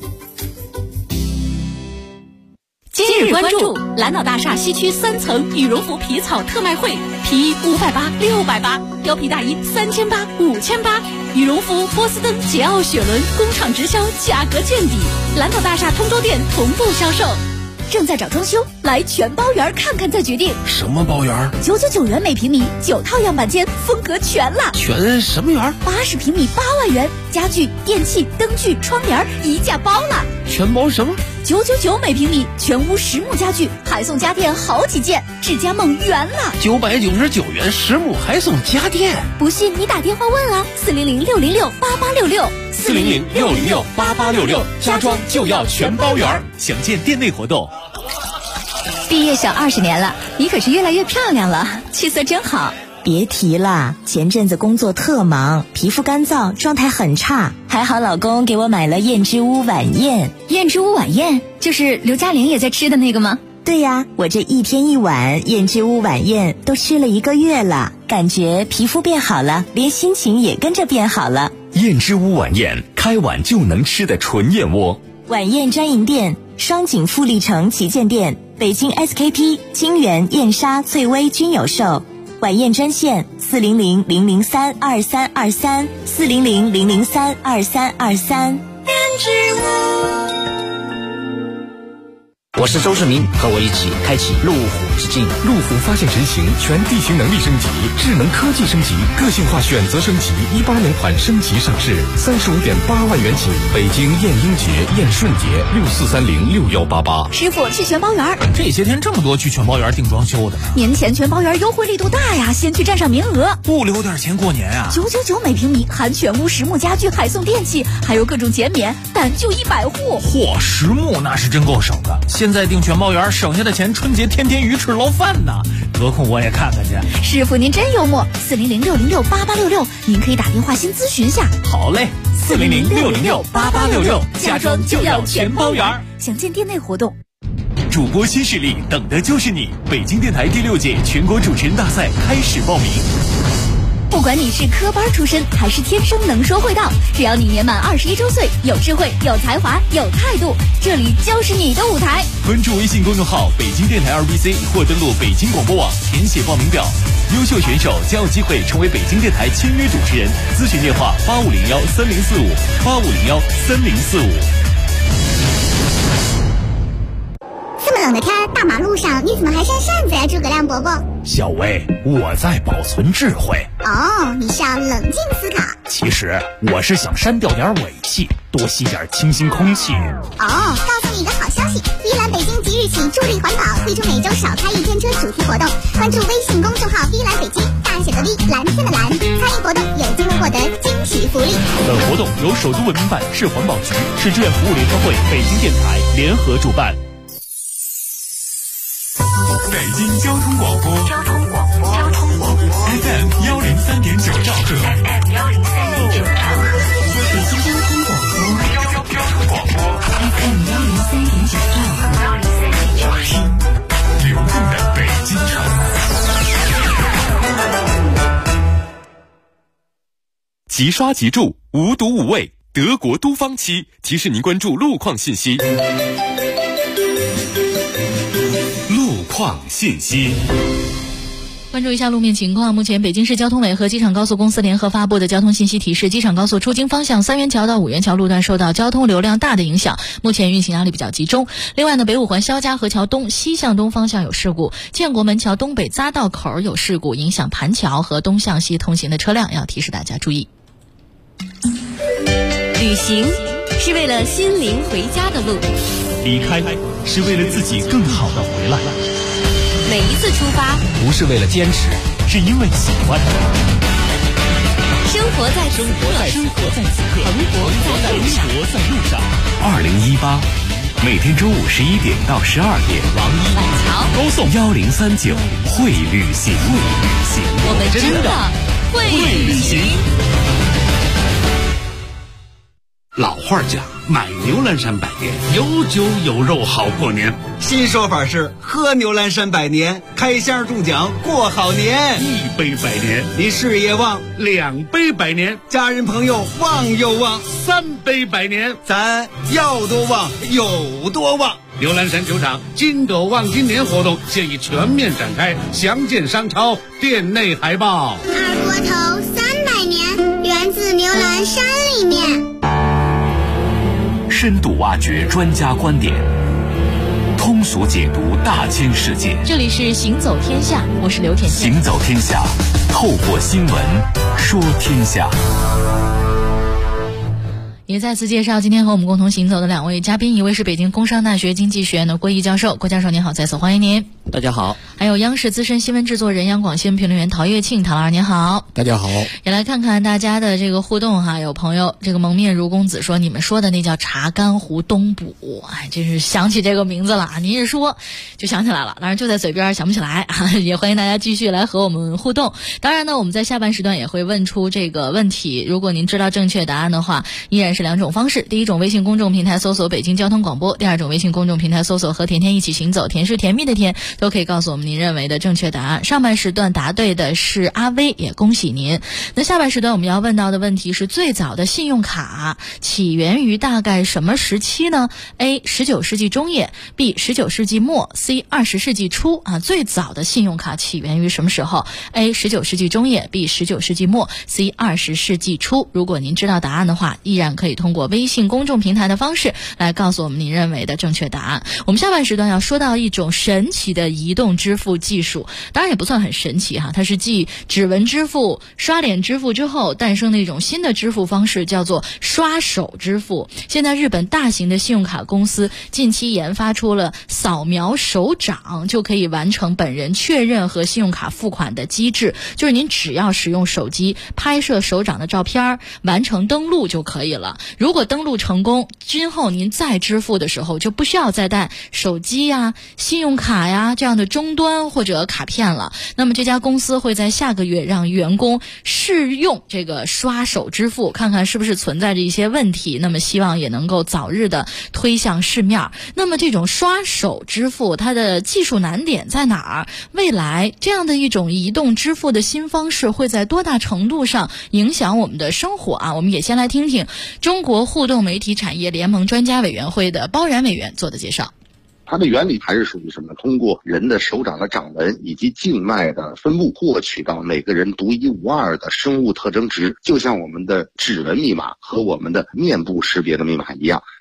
今日关注蓝岛大厦西区3层羽绒服皮草特卖会，皮衣580、680，貂皮大衣3800、5800，羽绒服、波司登、捷奥、雪伦工厂直销，价格见底。蓝岛大厦通州店同步销售。 正在找装修，来全包圆看看再决定。 什么包圆 ？999元每平米，9套样板间，风格全了。 全什么圆 ？80平米8万元，家具、电器、灯具、窗帘一价包了。 全包什么 ？999每平米，全屋实木家具，还送家电好几件，智家梦圆了。 999元实木还送家电， 不信你打电话问啊，400-606-8866。 400-606-8866，家装就要全包圆。详见店内活动。 毕业小20年了，你可是越来越漂亮了，气色真好。 别提了，前阵子工作特忙，皮肤干燥，状态很差。还好老公给我买了燕之屋晚宴。 燕之屋晚宴就是刘嘉玲也在吃的那个吗？ 对呀，我这1天1碗燕之屋晚宴都吃了1个月了，感觉皮肤变好了，连心情也跟着变好了。 燕之屋晚宴，开碗就能吃的纯燕窝。 晚宴专营店：双井富力城旗舰店、北京 SKP、金源、燕莎、翠微均有售。晚宴专线400-003-2323 400-003-2323。 我是周世明，和我一起开启路虎之境。 路虎发现神行，全地形能力升级，智能科技升级，个性化选择升级，18年款升级上市，35.8万元起。北京燕英杰、燕顺杰64306188。 师傅去全包圆。 这些天这么多去全包圆订装修的呢。 年前全包圆优惠力度大呀，先去占上名额， 不留点钱过年啊 ！999每平米，含全屋实木家具，还送电器，还有各种减免，但就100户。 嚯，实木那是真够省的。现在订全包圆省下的钱，春节天天鱼翅捞饭呢。得空我也看看去。 师傅您真幽默。400-606-8866，您可以打电话先咨询下。 好嘞，400-606-8866，家装就要全包圆。 详见店内活动。 主播新势力，等的就是你！北京电台第6届全国主持人大赛开始报名。 不管你是科班出身还是天生能说会道，只要你年满21周岁，有智慧、有才华、有态度，这里就是你的舞台。 关注微信公众号北京电台2BC 或登录北京广播网，填写报名表。优秀选手将有机会成为北京电台签约主持人。咨询电话8501-3045，8501-3045。 这么冷的天，大马路上你怎么还扇扇子呀，诸葛亮伯伯？ 小薇，我在保存智慧。 哦，你是要冷静思考。 其实我是想删掉点尾气，多吸点清新空气。 哦，告诉你一个好消息，依兰北京即日起助力环保，推出每周少开1天车主题活动。关注微信公众号依兰北京，大写的 V， 蓝天的蓝，参与活动有机会获得的惊喜福利。 本活动由首都文明办、市环保局、市志愿服务联合会、北京电台联合主办。 北京交通广播FM 103.9兆赫。 北京交通广播 FM 103.9兆赫。 听流动的北京城。 即刷即住，无毒无味，德国都方漆提示您关注路况信息。路况信息。 关注一下路面情况。目前北京市交通委和机场高速公司联合发布的交通信息提示，机场高速出京方向三元桥到五元桥路段受到交通流量大的影响，目前运行压力比较集中。另外呢，北五环肖家河桥东西向东方向有事故，建国门桥东北匝道口有事故，影响盘桥和东向西通行的车辆要提示大家注意。 旅行是为了心灵回家的路， 离开是为了自己更好的回来。 每一次出发不是为了坚持， 是因为喜欢。 生活在此刻， 蓬勃在路上。 2018，每天周五11点到12点， 王一板桥高送 1039会旅行， 我们真的会旅行。 老话讲，买牛栏山百年，有酒有肉好过年。 新说法是喝牛栏山百年，开箱中奖过好年。 一杯百年， 你事业旺， 两杯百年， 家人朋友旺又旺， 三杯百年， 咱要多旺有多旺。 牛栏山酒厂金狗旺今年活动现已全面展开，详见商超店内海报。 二锅头300年，源自牛栏山里面。 深度挖掘专家观点，通俗解读大千世界。 这里是行走天下，我是刘甜甜。 行走天下，透过新闻说天下。 也再次介绍今天和我们共同行走的两位嘉宾，一位是北京工商大学经济学院的郭毅教授，郭教授您好，在此欢迎您。 大家好。 还有央视资深新闻制作人、央广新闻评论员陶跃庆，陶老师您好。 大家好。 也来看看大家的这个互动哈，有朋友这个蒙面如公子说，你们说的那叫查干湖东补，哎，真是想起这个名字了，您一说就想起来了，当然就在嘴边想不起来也欢迎大家继续来和我们互动。当然呢，我们在下半时段也会问出这个问题，如果您知道正确答案的话，依然是两种方式。第一种，微信公众平台搜索北京交通广播；第二种，微信公众平台搜索和甜甜一起行走，甜是甜蜜的甜，都可以告诉我们您认为的正确答案。上半时段答对的是阿威，也恭喜您。那下半时段我们要问到的问题是，最早的信用卡起源于大概什么时期呢？ A 19世纪中叶， B 19世纪末， C 20世纪初最早的信用卡起源于什么时候？ A 19世纪中叶， B 19世纪末， C 20世纪初。如果您知道答案的话，依然可以通过微信公众平台的方式来告诉我们您认为的正确答案。我们下半时段要说到一种神奇的移动支付技术，当然也不算很神奇它是继指纹支付、刷脸支付之后诞生的一种新的支付方式，叫做刷手支付。现在日本大型的信用卡公司近期研发出了扫描手掌就可以完成本人确认和信用卡付款的机制，就是您只要使用手机拍摄手掌的照片，完成登录就可以了。如果登录成功，今后您再支付的时候就不需要再带手机呀、信用卡呀这样的终端或者卡片了。那么这家公司会在下个月让员工试用这个刷手支付，看看是不是存在着一些问题，那么希望也能够早日的推向市面。那么这种刷手支付它的技术难点在哪儿？未来这样的一种移动支付的新方式会在多大程度上影响我们的生活我们也先来听听中国互动媒体产业联盟专家委员会的包然委员做的介绍。 它的原理还是属于什么？通过人的手掌的掌纹以及静脉的分布，获取到每个人独一无二的生物特征值，就像我们的指纹密码和我们的面部识别的密码一样，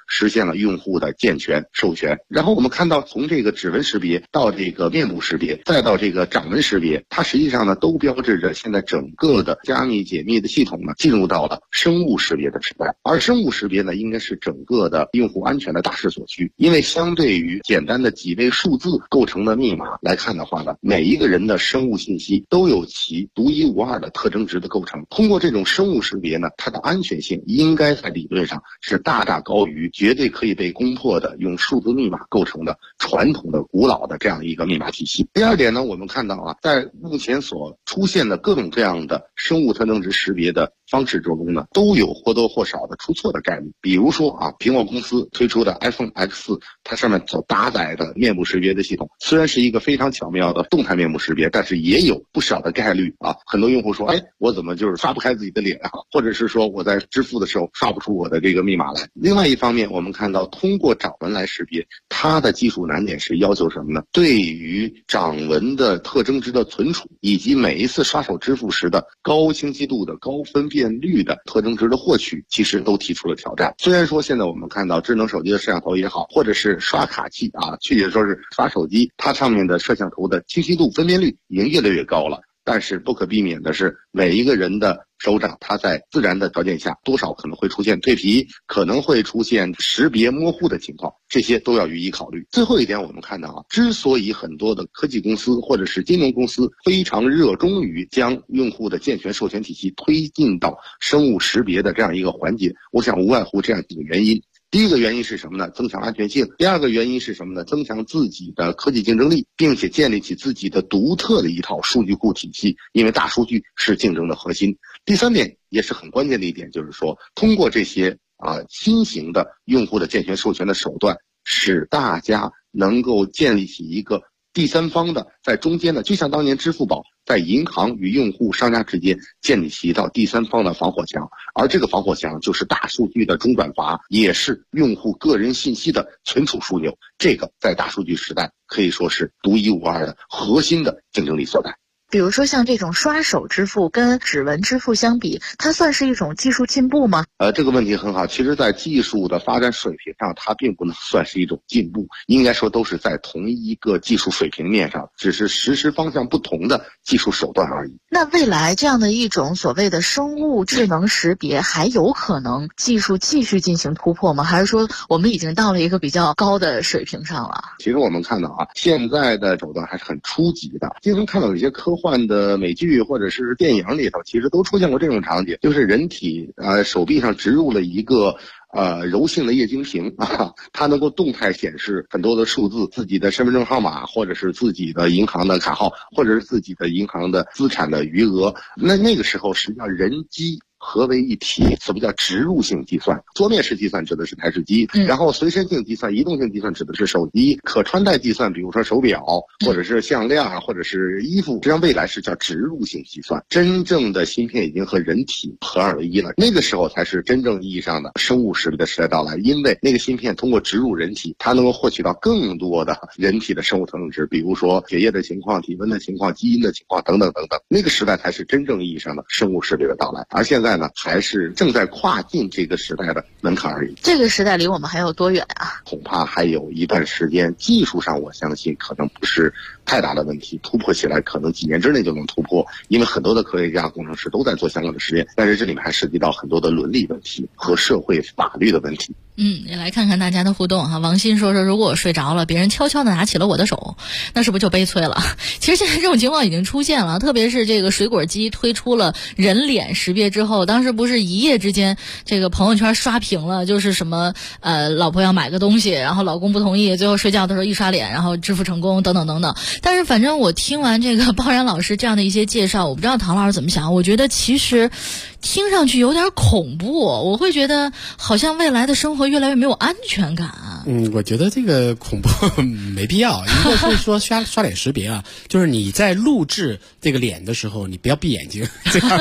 实现了用户的健全授权。然后我们看到从这个指纹识别到这个面部识别，再到这个掌纹识别，它实际上呢都标志着现在整个的加密解密的系统呢进入到了生物识别的时代。而生物识别呢应该是整个的用户安全的大势所趋，因为相对于简单的几位数字构成的密码来看的话呢，每一个人的生物信息都有其独一无二的特征值的构成。通过这种生物识别呢，它的安全性应该在理论上是大大高于绝对可以被攻破的用数字密码构成的传统的古老的这样一个密码体系。第二点呢，我们看到啊，在目前所出现的各种各样的生物特征值识别的方式中呢，都有或多或少的出错的概率。比如说啊，苹果公司推出的 iPhone X4， 它上面所搭载的面部识别的系统，虽然是一个非常巧妙的动态面部识别，但是也有不少的概率啊。很多用户说，我怎么就是刷不开自己的脸啊，或者是说我在支付的时候刷不出我的这个密码来。另外一方面，我们看到通过掌纹来识别，它的技术难点是要求什么呢？对于掌纹的特征值的存储，以及每一次刷手支付时的高清晰度的高分辨率的特征值的获取，其实都提出了挑战。虽然说现在我们看到智能手机的摄像头也好，或者是刷卡器啊，具体说是刷手机，它上面的摄像头的清晰度分辨率已经越来越高了。但是不可避免的是，每一个人的手掌它在自然的条件下多少可能会出现蜕皮，可能会出现识别模糊的情况，这些都要予以考虑。最后一点，我们看到啊，之所以很多的科技公司或者是金融公司非常热衷于将用户的健全授权体系推进到生物识别的这样一个环节，我想无外乎这样几个原因。第一个原因是什么呢？增强安全性。第二个原因是什么呢？增强自己的科技竞争力，并且建立起自己的独特的一套数据库体系，因为大数据是竞争的核心。第三点也是很关键的一点，就是说通过这些新型的用户的健全授权的手段，使大家能够建立起一个第三方的在中间呢，就像当年支付宝在银行与用户商家之间建立起一道第三方的防火墙，而这个防火墙就是大数据的中转阀，也是用户个人信息的存储枢纽。这个在大数据时代可以说是独一无二的核心的竞争力所在。 比如说像这种刷手支付跟指纹支付相比，它算是一种技术进步吗？ 这个问题很好。其实在技术的发展水平上，它并不能算是一种进步，应该说都是在同一个技术水平面上，只是实施方向不同的技术手段而已。 那未来这样的一种所谓的生物智能识别还有可能技术继续进行突破吗？还是说我们已经到了一个比较高的水平上了？ 其实我们看到啊，现在的手段还是很初级的。经常看到有些科幻的美剧或者是电影里头，其实都出现过这种场景，就是人体手臂上植入了一个柔性的液晶屏啊，它能够动态显示很多的数字，自己的身份证号码，或者是自己的银行的卡号，或者是自己的银行的资产的余额。那个时候实际上人机合为一体，所谓叫植入性计算。桌面式计算指的是台式机，然后随身性计算、移动性计算指的是手机，可穿戴计算，比如说手表，或者是项链，或者是衣服。实际上未来是叫植入性计算，真正的芯片已经和人体合二为一了。那个时候才是真正意义上的生物识别的时代到来，因为那个芯片通过植入人体，它能够获取到更多的人体的生物特征值，比如说血液的情况、体温的情况、基因的情况等等等等。那个时代才是真正意义上的生物识别的到来，而现在呢，还是正在跨进这个时代的门槛而已。 这个时代离我们还有多远啊？ 恐怕还有一段时间。技术上我相信可能不是太大的问题，突破起来可能几年之内就能突破，因为很多的科学家工程师都在做相关的实验，但是这里面还涉及到很多的伦理问题和社会法律的问题。 也来看看大家的互动哈。王鑫说，如果我睡着了，别人悄悄地拿起了我的手，那是不是就悲催了？其实现在这种情况已经出现了，特别是这个水果机推出了人脸识别之后，当时不是一夜之间这个朋友圈刷屏了，就是什么老婆要买个东西，然后老公不同意，最后睡觉的时候一刷脸，然后支付成功等等等等。但是反正我听完这个包然老师这样的一些介绍，我不知道唐老师怎么想，我觉得其实听上去有点恐怖，我会觉得好像未来的生活越来越没有安全感。 我觉得这个恐怖没必要。一个是说刷脸识别啊，就是你在录制这个脸的时候，你不要闭眼睛，这样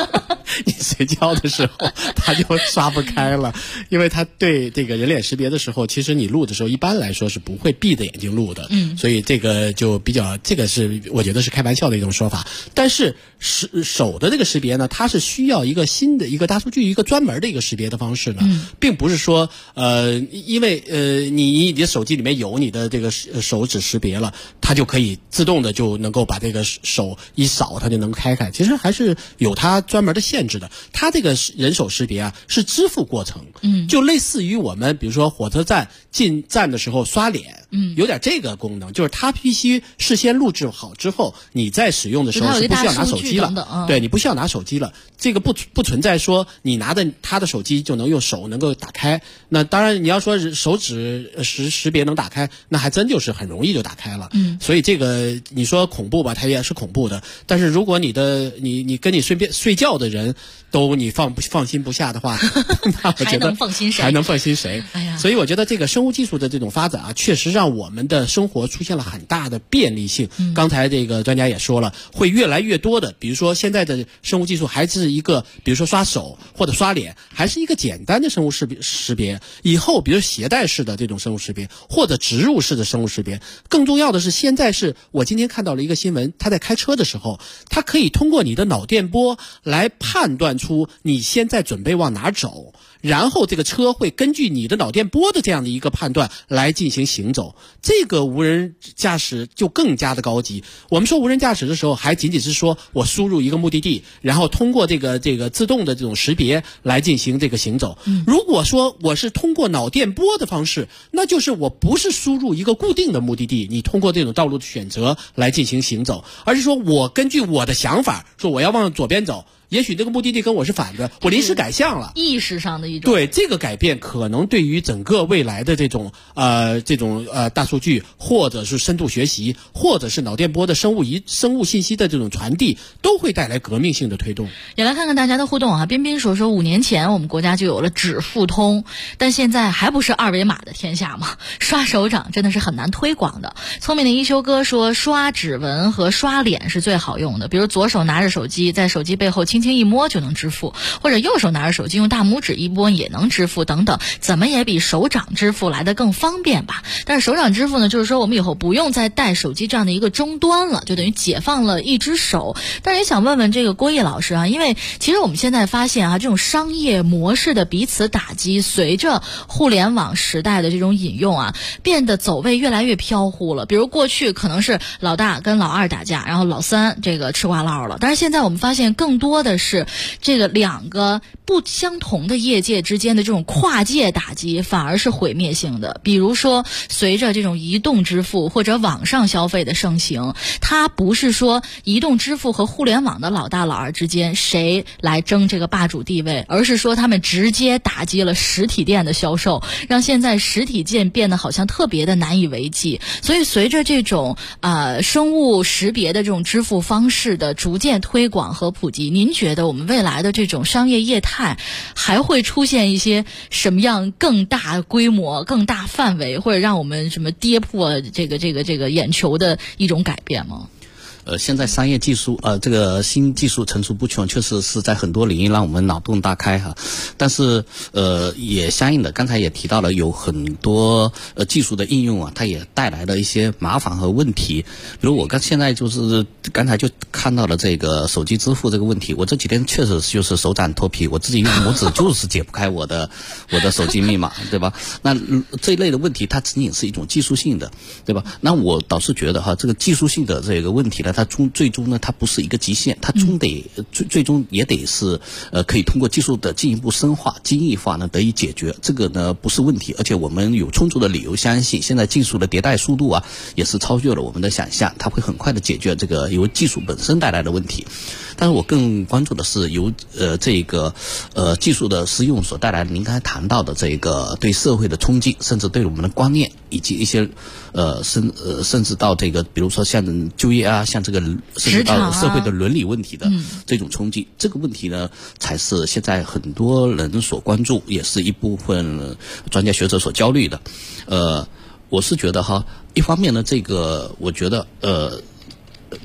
你睡觉的时候它就刷不开了，因为它对这个人脸识别的时候，其实你录的时候一般来说是不会闭着眼睛录的，所以这个就比较，这个是我觉得是开玩笑的一种说法。但是手的这个识别呢，它是需要一个新的一个大数据，一个专门的一个识别的方式呢，并不是说因为你的手机里面有你的这个手指识别了，它就可以自动的就能够把这个手一扫，它就能开。其实还是有它专门的限制的。它这个人手识别啊是支付过程，就类似于我们比如说火车站进站的时候刷脸，有点这个功能，就是它必须事先录制好之后，你在使用的时候是不需要拿手机了，对，你不需要拿手机了，这个不存在说你拿着他的手机就能用手能够打开。那当然你要说手指识别能打开，那还真就是很容易就打开了。所以这个你说恐怖吧，它也是恐怖的。但是如果你跟你睡觉的人都你放心不下的话，那我觉得还能放心谁？哎呀，所以我觉得这个生物技术的这种发展啊，确实让我们的生活出现了很大的便利性。刚才这个专家也说了，会越来越多的，比如说现在的生物技术还是一个，比如说刷手或者刷脸，还是一个简单的生物识别。以后比如携带式的这种生物识别，或者植入式的生物识别，更重要的是现在是我今天看到了一个新闻，他在开车的时候，他可以通过你的脑电波来判断出你现在准备往哪走，然后这个车会根据你的脑电波的这样的一个判断来进行行走。这个无人驾驶就更加的高级。我们说无人驾驶的时候，还仅仅是说我输入一个目的地，然后通过这个自动的这种识别来进行这个行走。如果说我是通过脑电波的方式，那就是我不是输入一个固定的目的地，你通过这种道路的选择来进行行走，而是说我根据我的想法说我要往左边走，也许这个目的地跟我是反的，我临时改向了， 意识上的一种。 对，这个改变可能对于整个未来的这种大数据，或者是深度学习，或者是脑电波的生物信息的这种传递，都会带来革命性的推动。 也来看看大家的互动啊。彬彬说5年前我们国家就有了指付通，但现在还不是二维码的天下吗？刷手掌真的是很难推广的。聪明的一休哥说，刷指纹和刷脸是最好用的，比如左手拿着手机，在手机背后轻轻一摸就能支付，或者右手拿着手机用大拇指一摸也能支付等等，怎么也比手掌支付来得更方便吧。但是手掌支付呢，就是说我们以后不用再带手机这样的一个终端了，就等于解放了一只手。但是也想问问这个郭毅老师啊，因为其实我们现在发现啊，这种商业模式的彼此打击，随着互联网时代的这种引用啊，变得走位越来越飘忽了。比如过去可能是老大跟老二打架，然后老三这个吃瓜唠了，但是现在我们发现更多的是这个两个不相同的业界之间的这种跨界打击，反而是毁灭性的。比如说随着这种移动支付或者网上消费的盛行，它不是说移动支付和互联网的老大老二之间谁来争这个霸主地位，而是说他们直接打击了实体店的销售，让现在实体店变得好像特别的难以为继。所以随着这种生物识别的这种支付方式的逐渐推广和普及，您觉得我们未来的这种商业业态还会出现一些什么样更大规模、更大范围，或者让我们什么跌破这个眼球的一种改变吗？ 现在商业技术这个新技术层出不穷，确实是在很多领域让我们脑洞大开哈。但是也相应的，刚才也提到了有很多技术的应用啊，它也带来了一些麻烦和问题。比如我现在就是刚才就看到了这个手机支付这个问题，我这几天确实就是手掌脱皮，我自己用拇指就是解不开我的手机密码，对吧？那这一类的问题，它仅仅是一种技术性的，对吧？那我倒是觉得哈，这个技术性的这个问题呢，它最终呢，它不是一个极限，它最终也得是可以通过技术的进一步深化、精益化呢得以解决。这个呢不是问题，而且我们有充足的理由相信，现在技术的迭代速度啊，也是超越了我们的想象，它会很快的解决这个由技术本身带来的问题。但是我更关注的是由这个技术的使用所带来的您刚才谈到的这个对社会的冲击，甚至对我们的观念以及一些甚至到这个比如说像就业啊，像这个甚至到社会的伦理问题的这种冲击，这个问题呢才是现在很多人所关注，也是一部分专家学者所焦虑的。我是觉得哈，一方面呢，这个我觉得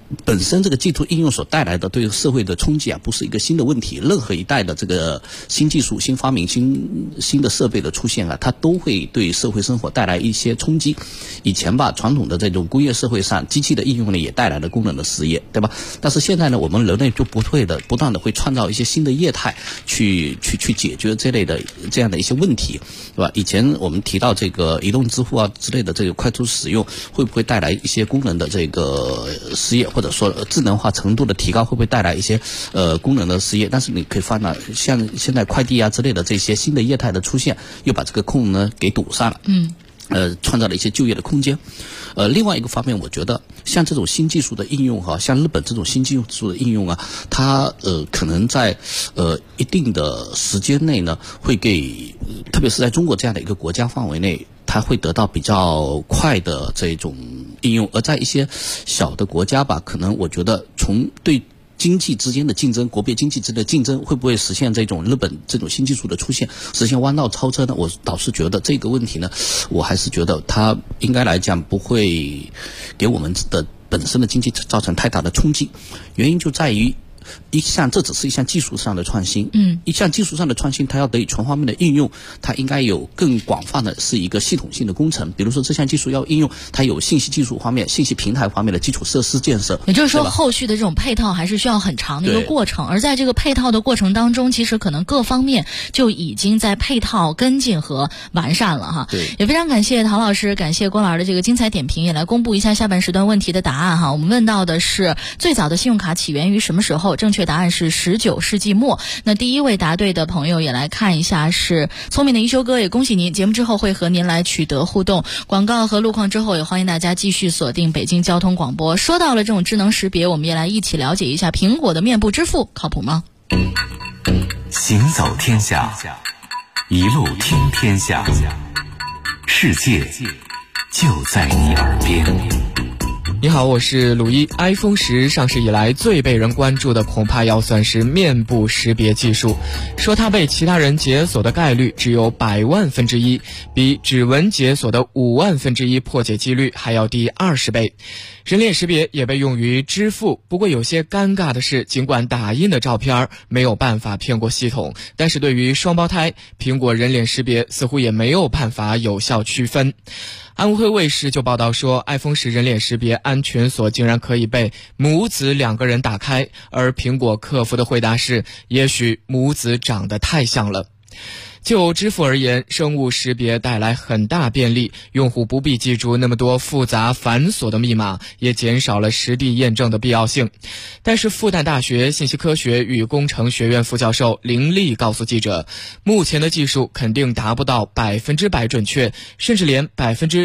本身这个技术应用所带来的对社会的冲击啊，不是一个新的问题。任何一代的这个新技术、新发明、新的设备的出现啊，它都会对社会生活带来一些冲击。以前吧，传统的这种工业社会上，机器的应用呢，也带来了工人的失业，对吧？但是现在呢，我们人类就不断的会创造一些新的业态，去解决这样的一些问题，对吧？以前我们提到这个移动支付啊之类的这个快速使用，会不会带来一些工人的这个失业，或者说智能化程度的提高，会不会带来一些工人的失业？但是你可以发现，像现在快递啊之类的这些新的业态的出现，又把这个空呢给堵上了。创造了一些就业的空间。另外一个方面，我觉得像这种新技术的应用哈，像日本这种新技术的应用啊，它可能在一定的时间内呢，会给，特别是在中国这样的一个国家范围内，它会得到比较快的这种应用。而在一些小的国家吧，可能我觉得从对经济之间的竞争，国别经济之间的竞争，会不会实现这种日本这种新技术的出现，实现弯道超车呢？我倒是觉得这个问题呢，我还是觉得它应该来讲不会给我们的本身的经济造成太大的冲击。原因就在于这只是一项技术上的创新，一项技术上的创新，它要得以全方面的应用，它应该有更广泛的是一个系统性的工程。比如说这项技术要应用，它有信息技术方面、信息平台方面的基础设施建设。 也就是说，后续的这种配套还是需要很长的一个过程，而在这个配套的过程当中，其实可能各方面就已经在配套跟进和完善了哈。 对， 也非常感谢陶老师，感谢郭老师的这个精彩点评，也来公布一下下半时段问题的答案哈。我们问到的是最早的信用卡起源于什么时候？正确答案是19世纪末。那第一位答对的朋友也来看一下，是聪明的一休哥，也恭喜您。节目之后会和您来取得互动，广告和路况之后，也欢迎大家继续锁定北京交通广播。说到了这种智能识别，我们也来一起了解一下苹果的面部支付靠谱吗？ 行走天下，一路听天下，世界就在你耳边。 你好，我是鲁一。iPhone 10上市以来最被人关注的恐怕要算是面部识别技术，说它被其他人解锁的概率只有100万分之一，比指纹解锁的5万分之一破解几率还要低20倍。人脸识别也被用于支付，不过有些尴尬的是，尽管打印的照片没有办法骗过系统，但是对于双胞胎，苹果人脸识别似乎也没有办法有效区分。安徽卫视就报道说，iPhone 10人脸识别安全锁竟然可以被母子2个人打开，而苹果客服的回答是，也许母子长得太像了。就支付而言，生物识别带来很大便利，用户不必记住那么多复杂繁琐的密码，也减少了实地验证的必要性。但是复旦大学信息科学与工程学院副教授林丽告诉记者，目前的技术肯定达不到100%准确，甚至连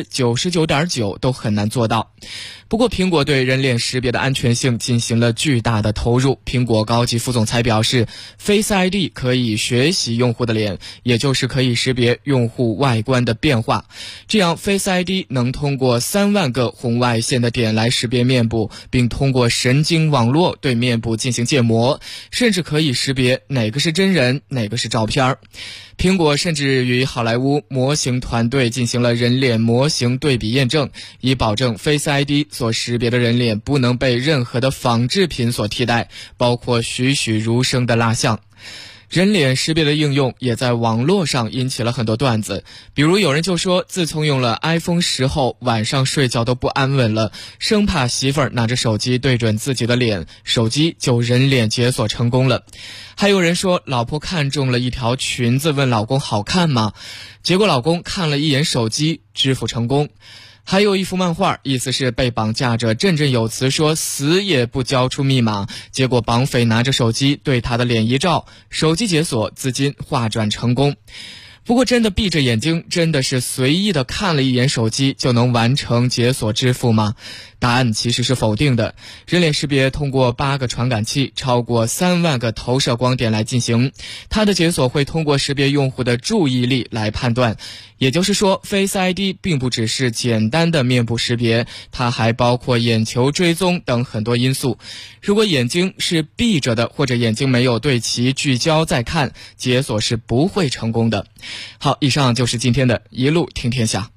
99.9%都很难做到。不过苹果对人脸识别的安全性进行了巨大的投入。苹果高级副总裁表示， Face ID 可以学习用户的脸，也就是可以识别用户外观的变化，这样 Face ID 能通过3万个红外线的点来识别面部，并通过神经网络对面部进行建模，甚至可以识别哪个是真人，哪个是照片。苹果甚至与好莱坞模型团队进行了人脸模型对比验证，以保证 Face ID 所识别的人脸不能被任何的仿制品所替代，包括栩栩如生的蜡像。人脸识别的应用也在网络上引起了很多段子，比如有人就说，自从用了 iPhone 10后，晚上睡觉都不安稳了，生怕媳妇儿拿着手机对准自己的脸，手机就人脸解锁成功了。还有人说，老婆看中了一条裙子，问老公好看吗？结果老公看了一眼手机，支付成功。还有一幅漫画，意思是被绑架者振振有词说死也不交出密码，结果绑匪拿着手机对他的脸一照，手机解锁，资金划转成功。不过真的闭着眼睛，真的是随意的看了一眼手机就能完成解锁支付吗？答案其实是否定的。人脸识别通过8个传感器，超过3万个投射光点来进行，它的解锁会通过识别用户的注意力来判断。也就是说 Face ID 并不只是简单的面部识别，它还包括眼球追踪等很多因素。如果眼睛是闭着的，或者眼睛没有对其聚焦再看，解锁是不会成功的。好，以上就是今天的一路听天下。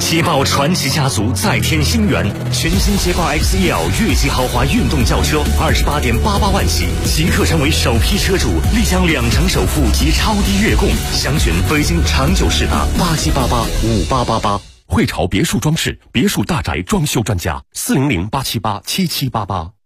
捷豹传奇家族再添新元，全新捷豹 XEL 越级豪华运动轿车28.88万起，即刻成为首批车主，立享2成首付及超低月供。详询北京长久世达87885888。 汇潮别墅装饰，别墅大宅装修专家，400-878-7788。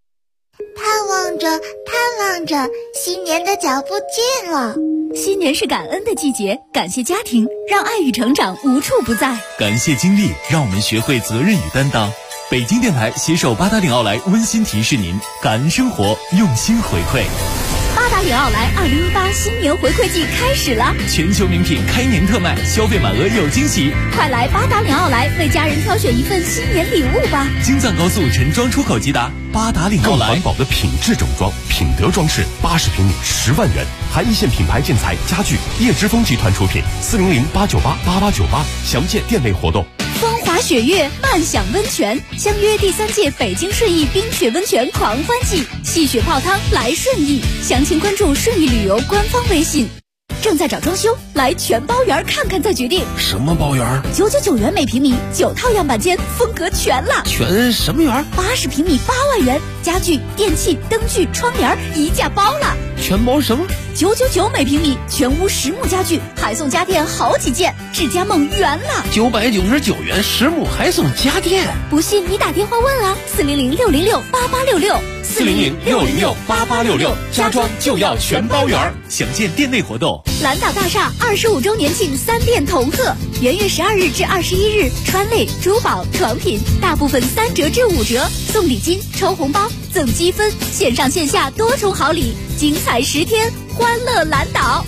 盼望着，新年的脚步近了。 新年是感恩的季节，感谢家庭，让爱与成长无处不在； 感谢经历，让我们学会责任与担当。北京电台携手八达岭奥莱温馨提示您：感恩生活，用心回馈。 八达岭奥莱2018新年回馈季开始了， 全球名品开年特卖，消费满额有惊喜。 快来八达岭奥莱为家人挑选一份新年礼物吧！ 京藏高速陈庄出口即达，八达岭奥莱。 更环保的品质整装，品德装饰，80平米10万元，含一线品牌建材家具，叶之峰集团出品，400-898-8898，详见店内活动。 风华雪月，漫享温泉，相约第3届北京顺义冰雪温泉狂欢季，戏雪泡汤来顺义，详情关注顺义旅游官方微信。正在找装修，来全包园看看再决定。 什么包园 ？999元每平米，9套样板间，风格全了。 全什么园 ？80平米8万元，家具、电器、灯具、窗帘一价包了。 全包什么 ？999每平米，全屋实木家具，还送家电好几件，智家梦圆了。 999元实木还送家电， 不信你打电话问啊 ，400-606-8866，400-606-8866，家装就要全包圆，详见店内活动。 蓝岛大厦25周年庆3店同贺，元月12日至21日，川类、珠宝、床品大部分3折至5折，送礼金、抽红包、赠积分，线上线下多重好礼，精彩10天，欢乐蓝岛。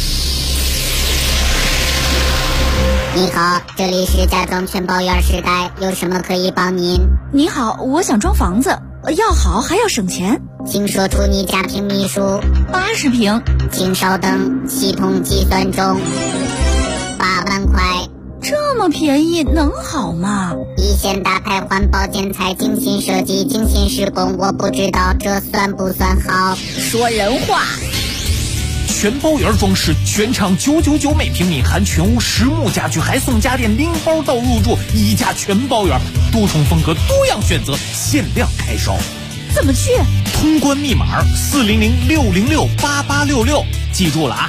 你好，这里是家装全包园时代，有什么可以帮您？ 你好，我想装房子，要好还要省钱， 请说出你家平米数。 80平。 请稍等，系统计算中。8万块。 这么便宜能好吗？ 一线大牌环保建材，精心设计，精心施工，我不知道这算不算好。 说人话。 全包园装饰，全场999每平米，含全屋实木家具，还送家电，拎包到入住，一价全包园，多重风格，多样选择，限量开烧。 怎么去？ 通关密码400-606-8866，记住了啊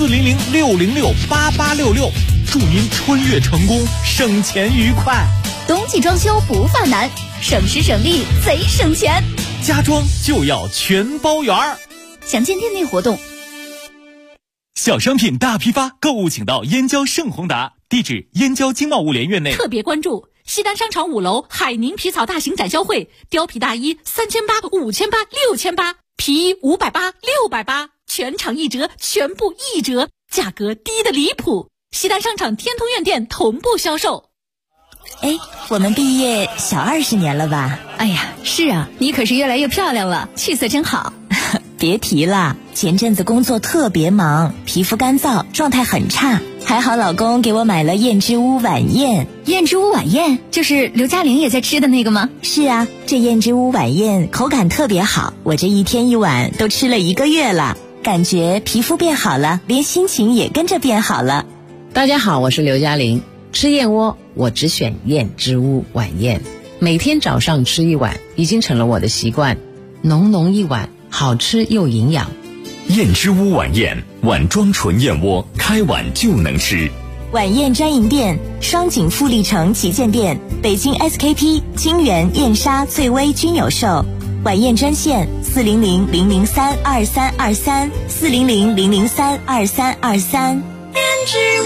，400-606-8866，祝您穿越成功，省钱愉快。 冬季装修不犯难，省时省力贼省钱， 家装就要全包园。 详见店内活动。 小商品大批发，购物请到燕郊盛宏达，地址燕郊经贸物联院内。 特别关注西单商场5楼海宁皮草大型展销会，貂皮大衣3800、5800、6800，皮衣580、680，全场1折，全部1折，价格低得离谱。西单商场天通苑店同步销售。 哎，我们毕业小20年了吧？ 哎呀，是啊，你可是越来越漂亮了，气色真好。 别提了，前阵子工作特别忙，皮肤干燥，状态很差，还好老公给我买了燕之屋晚宴。 燕之屋晚宴就是刘嘉玲也在吃的那个吗？ 是啊，这燕之屋晚宴口感特别好，我这1天1碗都吃了1个月了，感觉皮肤变好了，连心情也跟着变好了。 大家好，我是刘嘉玲。吃燕窝我只选燕之屋晚宴，每天早上吃1碗已经成了我的习惯，浓浓一碗，好吃又营养。 燕之屋晚宴，碗装纯燕窝，开碗就能吃。 晚宴专营店：双井富力城旗舰店、北京 SKP、金源、燕莎、翠微均有售。晚宴专线：400-003-2323，400-003-2323。燕之屋。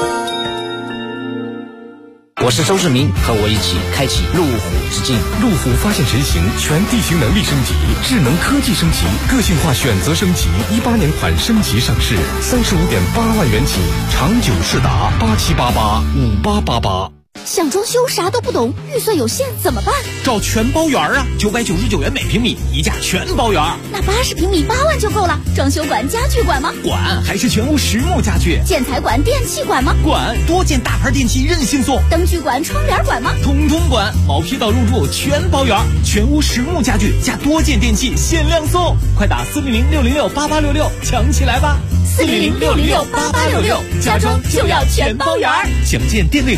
我是周志明，和我一起开启路虎之境。 路虎发现神行，全地形能力升级，智能科技升级，个性化选择升级。18年款升级上市，35.8万元起，长久世达8788-5888。 想装修啥都不懂，预算有限怎么办？ 找全包园啊，999元每平米，一价全包园。 那80平米8万就够了。装修管、家具管吗？ 管，还是全屋实木家具。 建材管、电器管吗？ 管，多件大牌电器任性送。 灯具管、窗帘管吗？ 统统管，毛坯到入住全包园，全屋实木家具加多件电器限量送，快打400-606-8866抢起来吧！400-606-8866，家装就要全包园。详见店内。